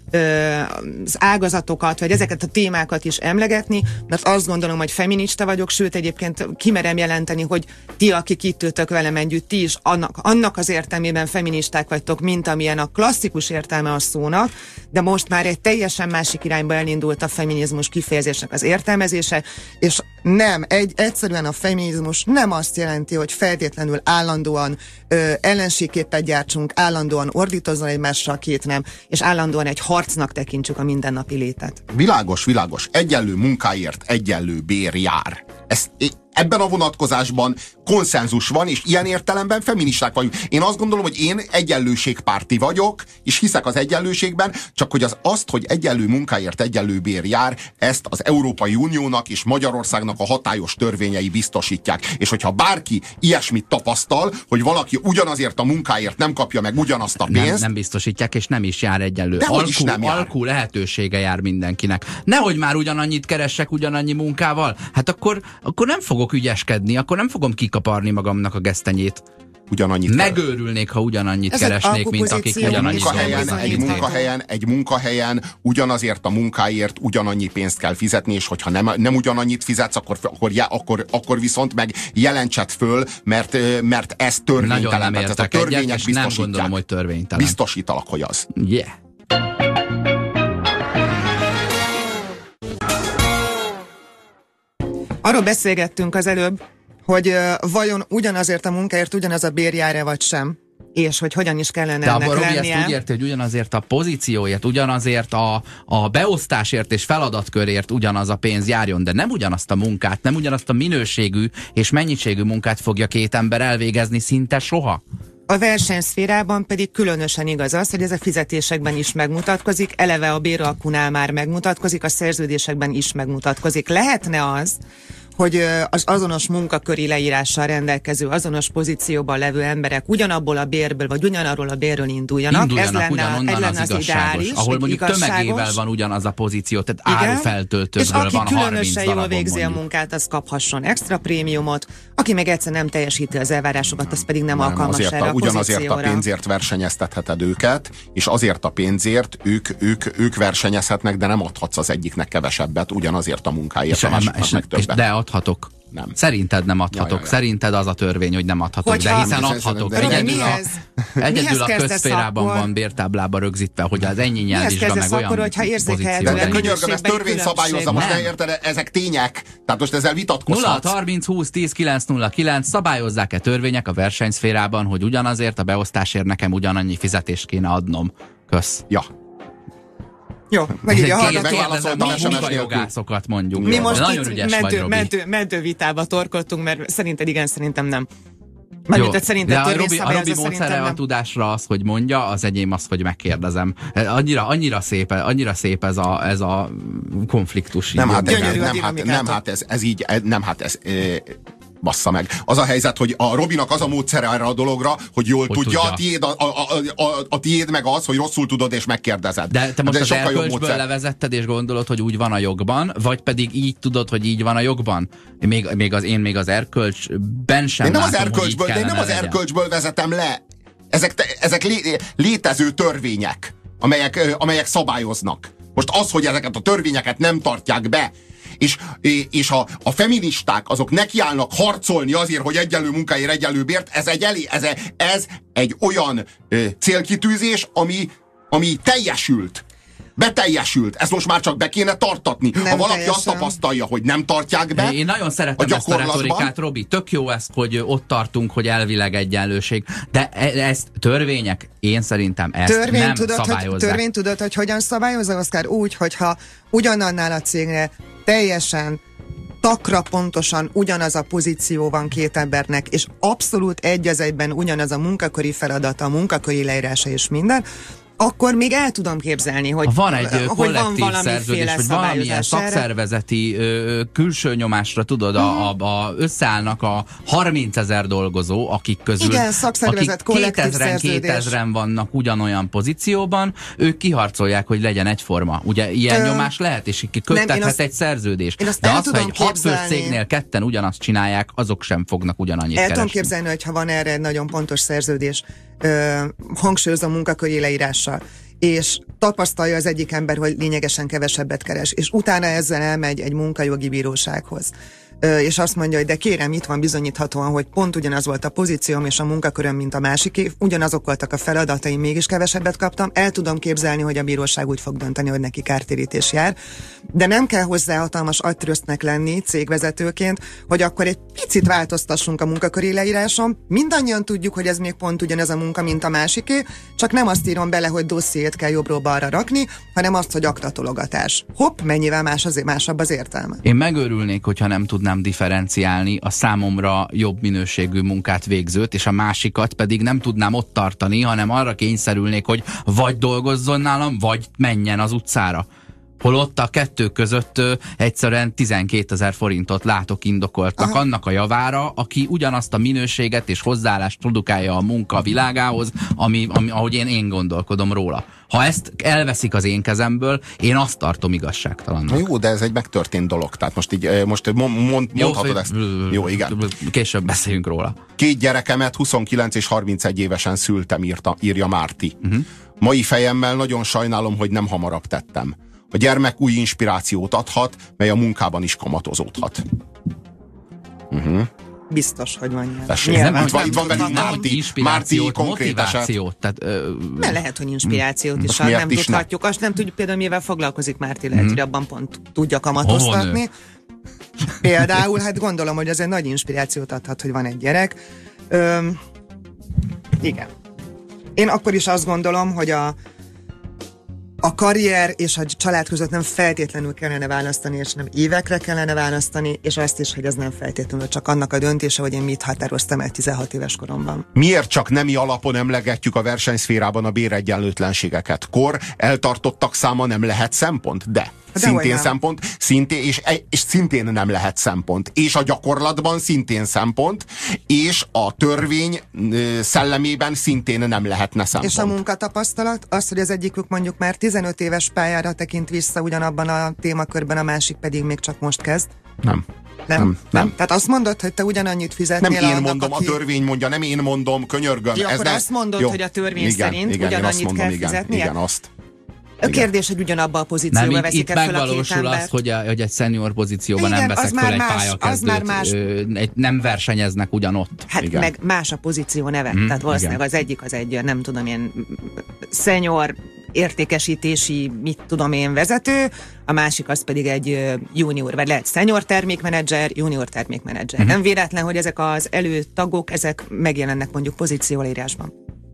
az ágazatokat, vagy ezeket a témákat is emlegetni, mert azt gondolom, hogy feminista vagyok, sőt egyébként kimerem jelenteni, hogy ti, akik itt ültök velem együtt, ti is annak az értelmében feministák vagytok, mint amilyen a klasszikus értelme a szónak, de most már egy teljesen másik irányba elindult a feminizmus kifejezésnek az értelmezése, és nem, egyszerűen a feminizmus nem azt jelenti, hogy feltétlenül állandóan ellenségképpet gyártsunk, állandóan ordítozzon egymásra a két nem, és állandóan egy harcnak tekintsük a mindennapi létet. Világos. Egyenlő munkáért egyenlő bér jár. Ebben a vonatkozásban konszenzus van, és ilyen értelemben feministák vagyunk. Én azt gondolom, hogy én egyenlőségpárti vagyok, és hiszek az egyenlőségben, csak hogy azt, hogy egyenlő munkáért egyenlő bér jár, ezt az Európai Uniónak és Magyarországnak a hatályos törvényei biztosítják. És hogyha bárki ilyesmit tapasztal, hogy valaki ugyanazért a munkáért nem kapja meg ugyanazt a pénzt... Nem biztosítják, és nem is jár egyenlő. Alkú lehetősége jár mindenkinek. Nehogy már ugyanannyit keressek ugyanannyi munkával, hát akkor nem fogok ügyeskedni, akkor nem fogom kikaparni magamnak a gesztenyét. Ugyanannyit Megőrülnék, ha ugyanannyit keresnék, mint akik ugyanannyit egy munkahelyen ugyanazért a munkáért ugyanannyi pénzt kell fizetni, és hogyha nem ugyanannyit fizetsz, akkor viszont meg jelentsed föl, mert ez törvénytelen. Nagyon nem értek egyet, és nem gondolom, hogy törvénytelen. Biztosítalak, hogy az. Yeah. Arról beszélgettünk az előbb, hogy vajon ugyanazért a munkáért ugyanaz a bér jár-e vagy sem, és hogy hogyan is kellene de ennek lennie. De ezt úgy érti, hogy ugyanazért a pozícióért, ugyanazért a beosztásért és feladatkörért ugyanaz a pénz járjon, de nem ugyanazt a munkát, nem ugyanazt a minőségű és mennyiségű munkát fogja két ember elvégezni szinte soha. A versenyszférában pedig különösen igaz az, hogy ez a fizetésekben is megmutatkozik, eleve a béralkunál már megmutatkozik, a szerződésekben is megmutatkozik. Lehetne az, hogy az azonos munkaköri leírással rendelkező, azonos pozícióban levő emberek ugyanabból a bérből, vagy ugyanarról a bérről induljanak. Ez lenne az ideális, ahol mondjuk tömegével van ugyanaz a pozíció, tehát árufeltöltőből van 30 darabon. És aki különösen jól végzi a munkát, az kaphasson extra prémiumot, aki meg egyszer nem teljesíti az elvárásokat, az pedig nem alkalmas erre a ugyanazért a pénzért versenyeztetheted őket, és azért a pénzért ők versenyezhetnek, de nem adhatsz az egyiknek kevesebbet, ugyanazért a munkáért, a másiknak meg többet. De adhatok. Nem. Szerinted nem adhatok. Szerinted az a törvény, hogy nem adhatok. De hiszen adhatok. Egyedül a közszférában van bértáblában rögzítve, hogy az ennyi nyelvvizsga meg olyan akkor, hogyha érzékelhető. De könyörgöm, ez törvény szabályozza, most ne érted, ezek tények. Tehát most ezzel vitatkozhatsz. 0 30 20 10 909 szabályozzák-e törvények a versenyszférában, hogy ugyanazért a beosztásért nekem ugyanannyi fizetést kéne adnom. Kösz. Ja. Jó, megint megválaszoltam a munkajogászokat mondjuk. Mi most itt meddővitába torkoltunk, mert szerinted igen, szerintem nem. De a Robi módszere a tudásra az, hogy mondja, az enyém az, hogy megkérdezem. Annyira szép ez a konfliktus. Bassza meg. Az a helyzet, hogy a Robinak az a módszere erre a dologra, hogy jól tudja. A tiéd meg az, hogy rosszul tudod és megkérdezed. De te most az erkölcsből levezetted és gondolod, hogy úgy van a jogban, vagy pedig így tudod, hogy így van a jogban? Én még az erkölcsben sem látom, hogy így kellene legyen. De nem az erkölcsből vezetem le. Ezek létező törvények, amelyek szabályoznak. Most az, hogy ezeket a törvényeket nem tartják be, és a feministák azok nekiállnak harcolni azért, hogy egyenlő munkáért egyenlő bért, ez egy olyan célkitűzés, ami teljesült. Beteljesült. Ezt most már csak be kéne tartatni. Nem ha valaki teljesen. Azt tapasztalja, hogy nem tartják be. Én nagyon szeretem ezt a retorikát, Robi. Tök jó ez, hogy ott tartunk, hogy elvileg egyenlőség. De ezt törvények, én szerintem ezt nem szabályozzák. Törvény tudod, hogy hogyan szabályozza, Oszkár? Úgy, hogyha ugyanannál a cégnél teljesen takra pontosan ugyanaz a pozíció van két embernek, és abszolút egy az egyben ugyanaz a munkaköri feladata, a munkaköri leírása és minden, akkor még el tudom képzelni, hogy van egy kollektív szerződés, vagy valamilyen szabályozás erre. szakszervezeti külső nyomásra, tudod, összeállnak a 30 000 dolgozó, akik közül Igen, szakszervezet, kollektív 2000-en vannak ugyanolyan pozícióban, ők kiharcolják, hogy legyen egyforma. Ugye ilyen nyomás lehet, és köttethet egy szerződés. De az, hogy egy 6 fős cégnél ketten ugyanazt csinálják, azok sem fognak ugyanannyit keresni. El tudom képzelni, hogy ha van erre egy nagyon pontos szerződés, hangsúlyozza munkaköri leírással, és tapasztalja az egyik ember, hogy lényegesen kevesebbet keres, és utána ezzel elmegy egy munkajogi bírósághoz, és azt mondja, hogy de kérem, itt van bizonyíthatóan, hogy pont ugyanaz volt a pozícióm és a munkaköröm, mint a másiké, ugyanazok voltak a feladataim, mégis kevesebbet kaptam. El tudom képzelni, hogy a bíróság úgy fog dönteni, hogy neki kártérítés jár, de nem kell hozzá hatalmas agytrösztnek lenni cégvezetőként, hogy akkor egy picit változtassunk a munkaköri leíráson. Mindannyian tudjuk, hogy ez még pont ugyanaz a munka, mint a másiké, csak nem azt írom bele, hogy dossziét kell jobbról balra rakni, hanem azt, hogy aktatologatás. Hopp, mennyivel másabb az értelme. Én megőrülnék, hogyha nem tudnám differenciálni a számomra jobb minőségű munkát végzőt, és a másikat pedig nem tudnám ott tartani, hanem arra kényszerülnék, hogy vagy dolgozzon nálam, vagy menjen az utcára. Holott a kettő között egyszerűen 12 000 forintot látok indokoltnak annak a javára, aki ugyanazt a minőséget és hozzáállást produkálja a munka világához, ahogy én gondolkodom róla. Ha ezt elveszik az én kezemből, én azt tartom igazságtalannak. Jó, de ez egy megtörtént dolog. Tehát most mondhatod ezt. Jó, igen. Később beszéljünk róla. 2 gyerekemet 29 és 31 évesen szültem, írja Márti. Mai fejemmel nagyon sajnálom, hogy nem hamarabb tettem. A gyermek új inspirációt adhat, mely a munkában is kamatozódhat. Biztos, hogy van ilyen. Tessék, itt van velünk Márti konkrét eset. Mert lehet, hogy inspirációt is ad, nem tudhatjuk. Azt nem tudjuk például, mivel foglalkozik Márti, lehet, hogy abban pont tudja kamatoztatni. Például, hát gondolom, hogy ez egy nagy inspirációt adhat, hogy van egy gyerek. Igen. Én akkor is azt gondolom, hogy a karrier és a család között nem feltétlenül kellene választani, és nem évekre kellene választani, és azt is, hogy ez nem feltétlenül csak annak a döntése, hogy én mit határoztam el 16 éves koromban. Miért csak nemi alapon emlegetjük a versenyszférában a béregyenlőtlenségeket? Kor, eltartottak száma nem lehet szempont? De szintén szempont, és szintén nem lehet szempont. És a gyakorlatban szintén szempont, és a törvény szellemében szintén nem lehetne szempont. És a munkatapasztalat, az, hogy az egyikük mondjuk már 15 éves pályára tekint vissza ugyanabban a témakörben, a másik pedig még csak most kezd? Nem. Tehát azt mondod, hogy te ugyanannyit fizetnél. Nem én mondom, a törvény mondja, nem én mondom, könyörgöm. Ja, akkor azt mondod, hogy a törvény szerint ugyanannyit kell fizetnie? Igen, azt. A kérdés, hogy ugyanabba a pozícióba veszik-e fel a két embert. Itt megvalósul az, hogy egy senior pozícióban nem veszek fel egy pályakezdőt. Nem versenyeznek ugyanott. Hát igen. Meg más a pozíció neve. Tehát valószínűleg az egyik az egy, nem tudom én, senior értékesítési, mit tudom én, vezető, a másik az pedig egy junior, vagy lehet senior termékmenedzser, junior termékmenedzser. Nem véletlen, hogy ezek az előtagok, ezek megjelennek mondjuk pozícióleírásban.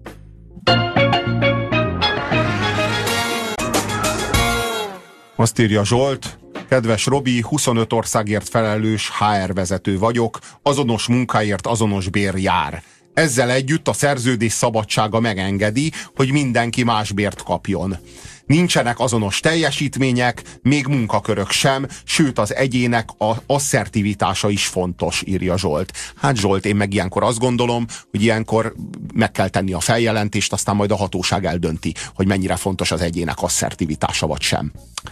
Azt írja Zsolt, kedves Robi, 25 országért felelős HR vezető vagyok, azonos munkáért azonos bér jár. Ezzel együtt a szerződés szabadsága megengedi, hogy mindenki más bért kapjon. Nincsenek azonos teljesítmények, még munkakörök sem, sőt az egyének asszertivitása is fontos, írja Zsolt. Hát Zsolt, én meg ilyenkor azt gondolom, hogy ilyenkor meg kell tenni a feljelentést, aztán majd a hatóság eldönti, hogy mennyire fontos az egyének asszertivitása vagy sem.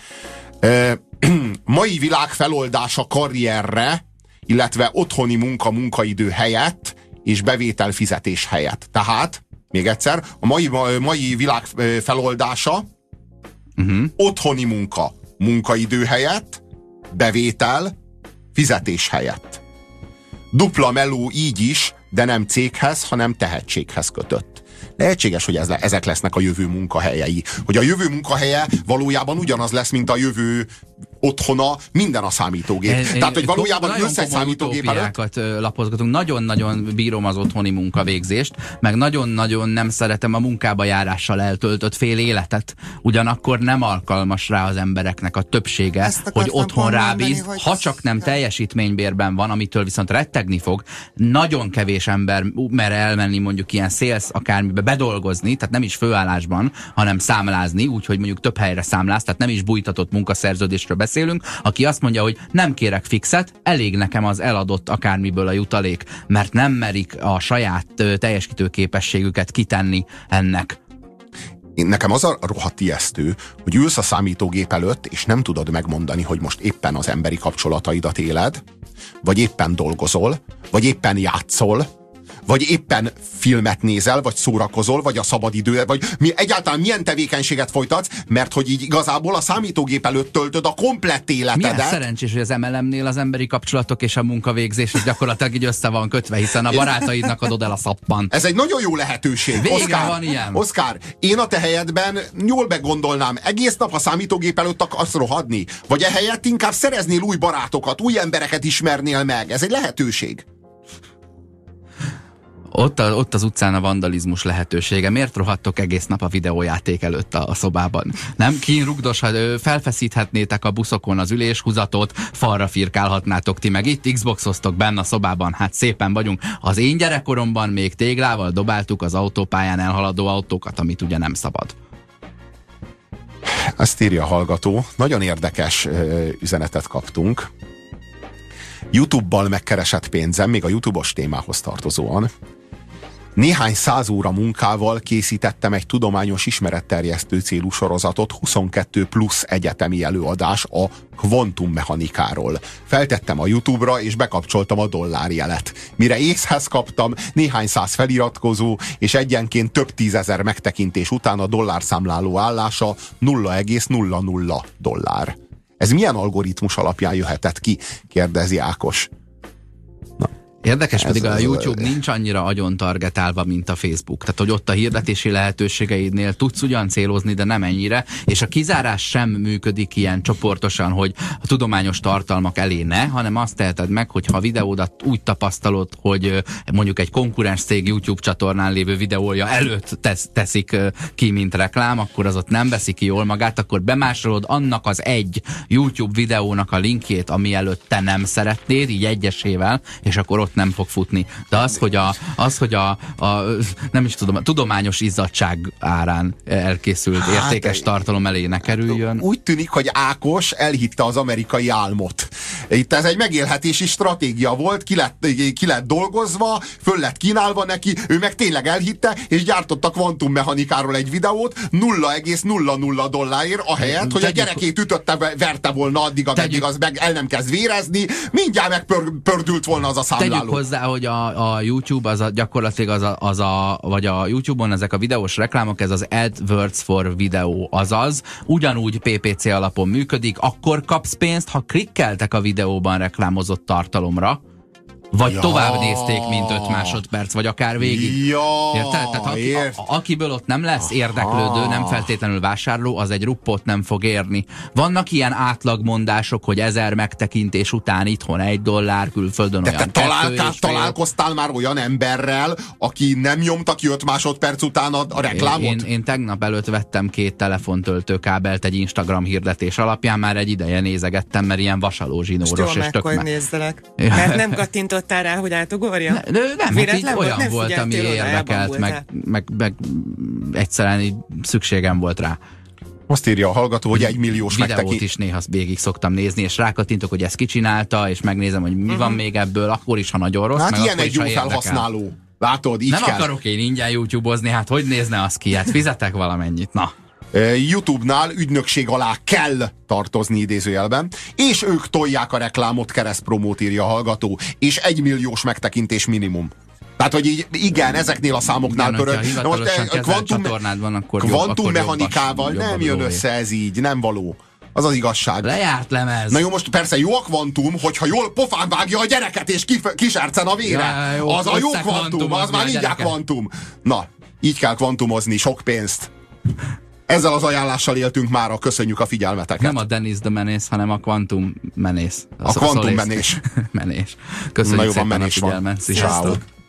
Mai világ feloldása karrierre, illetve otthoni munkaidő helyett és bevétel fizetés helyett. Tehát, még egyszer, a mai világ feloldása otthoni munkaidő helyett bevétel fizetés helyett. Dupla meló így is, de nem céghez, hanem tehetséghez kötött. Lehetséges, hogy ezek lesznek a jövő munkahelyei. Hogy a jövő munkahelye valójában ugyanaz lesz, mint a jövő otthona, minden a számítógép. Tehát, hogy valójában ülsz egy számítógép előtt. Lapozgatunk. Nagyon-nagyon bírom az otthoni munkavégzést, meg nagyon-nagyon nem szeretem a munkába járással eltöltött fél életet. Ugyanakkor nem alkalmas rá az embereknek a többsége, hogy otthon rábíz, ha csak nem teljesítménybérben van, amitől viszont rettegni fog. Nagyon kevés ember mer elmenni mondjuk ilyen sales akármibe bedolgozni, tehát nem is főállásban, hanem számlázni, úgyhogy mondjuk több helyre számláz, tehát nem is bújtatott munkaszerződésről beszélünk, aki azt mondja, hogy nem kérek fixet, elég nekem az eladott akármiből a jutalék, mert nem merik a saját teljesítő képességüket kitenni ennek. Nekem az a rohadt ijesztő, hogy ülsz a számítógép előtt, és nem tudod megmondani, hogy most éppen az emberi kapcsolataidat éled, vagy éppen dolgozol, vagy éppen játszol, vagy éppen filmet nézel, vagy szórakozol, vagy a szabadidő, vagy egyáltalán milyen tevékenységet folytatsz, mert hogy így igazából a számítógép előtt töltöd a komplett életedet. Milyen szerencsés, hogy az MLM-nél az emberi kapcsolatok és a munkavégzés az gyakorlatilag így össze van kötve, hiszen a barátaidnak adod el a szappan. Ez egy nagyon jó lehetőség. Végre van ilyen. Oszkár, én a te helyedben jól meggondolnám, egész nap a számítógép előtt akarsz rohadni, vagy ehelyett inkább szereznél új barátokat, új embereket ismernél meg. Ez egy lehetőség. Ott az utcán a vandalizmus lehetősége. Miért rohadtok egész nap a videójáték előtt a szobában? Nem felfeszíthetnétek a buszokon az üléshúzatot, falra firkálhatnátok ti meg itt, Xboxoztok benne a szobában, hát szépen vagyunk. Az én gyerekkoromban még téglával dobáltuk az autópályán elhaladó autókat, amit ugye nem szabad. Ezt írja a hallgató. Nagyon érdekes üzenetet kaptunk. YouTube-bal megkeresett pénzem, még a YouTube-os témához tartozóan. Néhány 100 óra munkával készítettem egy tudományos ismeretterjesztő célú sorozatot, 22 plusz egyetemi előadás a kvantummechanikáról. Feltettem a YouTube-ra, és bekapcsoltam a dollárjelet. Mire észhez kaptam, néhány 100 feliratkozó, és egyenként több 10 000 megtekintés után a dollárszámláló állása $0,00. Ez milyen algoritmus alapján jöhetett ki? Kérdezi Ákos. Érdekes, pedig a YouTube nincs annyira agyon targetálva, mint a Facebook. Tehát, hogy ott a hirdetési lehetőségeidnél tudsz ugyan célozni, de nem ennyire, és a kizárás sem működik ilyen csoportosan, hogy a tudományos tartalmak elé ne, hanem azt teheted meg, hogy ha a videódat úgy tapasztalod, hogy mondjuk egy konkurens cég YouTube csatornán lévő videója előtt teszik ki, mint reklám, akkor az ott nem veszi ki jól magát, akkor bemásolod annak az egy YouTube videónak a linkjét, ami előtt te nem szeretnéd, így egyesével, és akkor ott nem fog futni. De hogy nem is tudom, a tudományos izzadság árán elkészült értékes tartalom elé ne kerüljön. Úgy tűnik, hogy Ákos elhitte az amerikai álmot. Itt ez egy megélhetési stratégia volt, ki lett dolgozva, föl lett kínálva neki, ő meg tényleg elhitte, és gyártott a kvantummechanikáról egy videót $0,00 ahelyett, hogy a gyerekét ütötte, verte volna addig, ameddig az meg el nem kezd vérezni, mindjárt megpördült volna az a számláló. Tegyük hozzá, hogy a YouTube gyakorlatilag vagy a YouTube-on ezek a videós reklámok, ez az AdWords for Video, azaz ugyanúgy PPC alapon működik, akkor kapsz pénzt, ha klikkeltek a videóban reklámozott tartalomra, vagy tovább nézték, mint 5 másodperc, vagy akár végig. Érted? Tehát akiből ott nem lesz érdeklődő, nem feltétlenül vásárló, az egy ruppot nem fog érni. Vannak ilyen átlagmondások, hogy 1000 megtekintés után itthon $1, külföldön olyan találkoztál már olyan emberrel, aki nem nyomta ki 5 másodperc után a reklámot? Én tegnap előtt vettem 2 telefontöltőkábelt egy Instagram hirdetés alapján, már egy ideje nézegettem, mert ilyen vasalózsinóros és tök nézzelek. Mert nem kattintott rá, hogy átugorja? Nem, így olyan volt, ami érdekelt, meg egyszerűen így szükségem volt rá. Azt írja a hallgató, hogy 1 milliós videót is néha végig szoktam nézni, és rákattintok, hogy ezt kicsinálta, és megnézem, hogy mi van még ebből, akkor is, ha nagyon rossz. Hát ilyen egy jó felhasználó. Látod, így nem kell. Akarok én ingyen YouTube-ozni, hát hogy nézne az ki? Hát fizetek valamennyit, na. YouTube-nál ügynökség alá kell tartozni idézőjelben, és ők tolják a reklámot, keresztpromót, írja a hallgató, és 1 milliós megtekintés minimum. Tehát, hogy így, igen, ezeknél a számoknál pörög. Na most kvantummechanikával nem jön össze ez így, nem való. Az az igazság. Lejárt lemez. Na jó, most persze jó a kvantum, hogyha jól pofán vágja a gyereket és kisercen a vére. Ja, jó, az a jó kvantum, az már mindjárt kvantum. Na, így kell kvantumozni, sok pénzt. Ezzel az ajánlással éltünk mára, köszönjük a figyelmeteket. Nem a Dennis the Menace, hanem a Quantum Menace. A Quantum Menés. Menés. Köszönjük szépen a menés figyelmet. Sziasztok.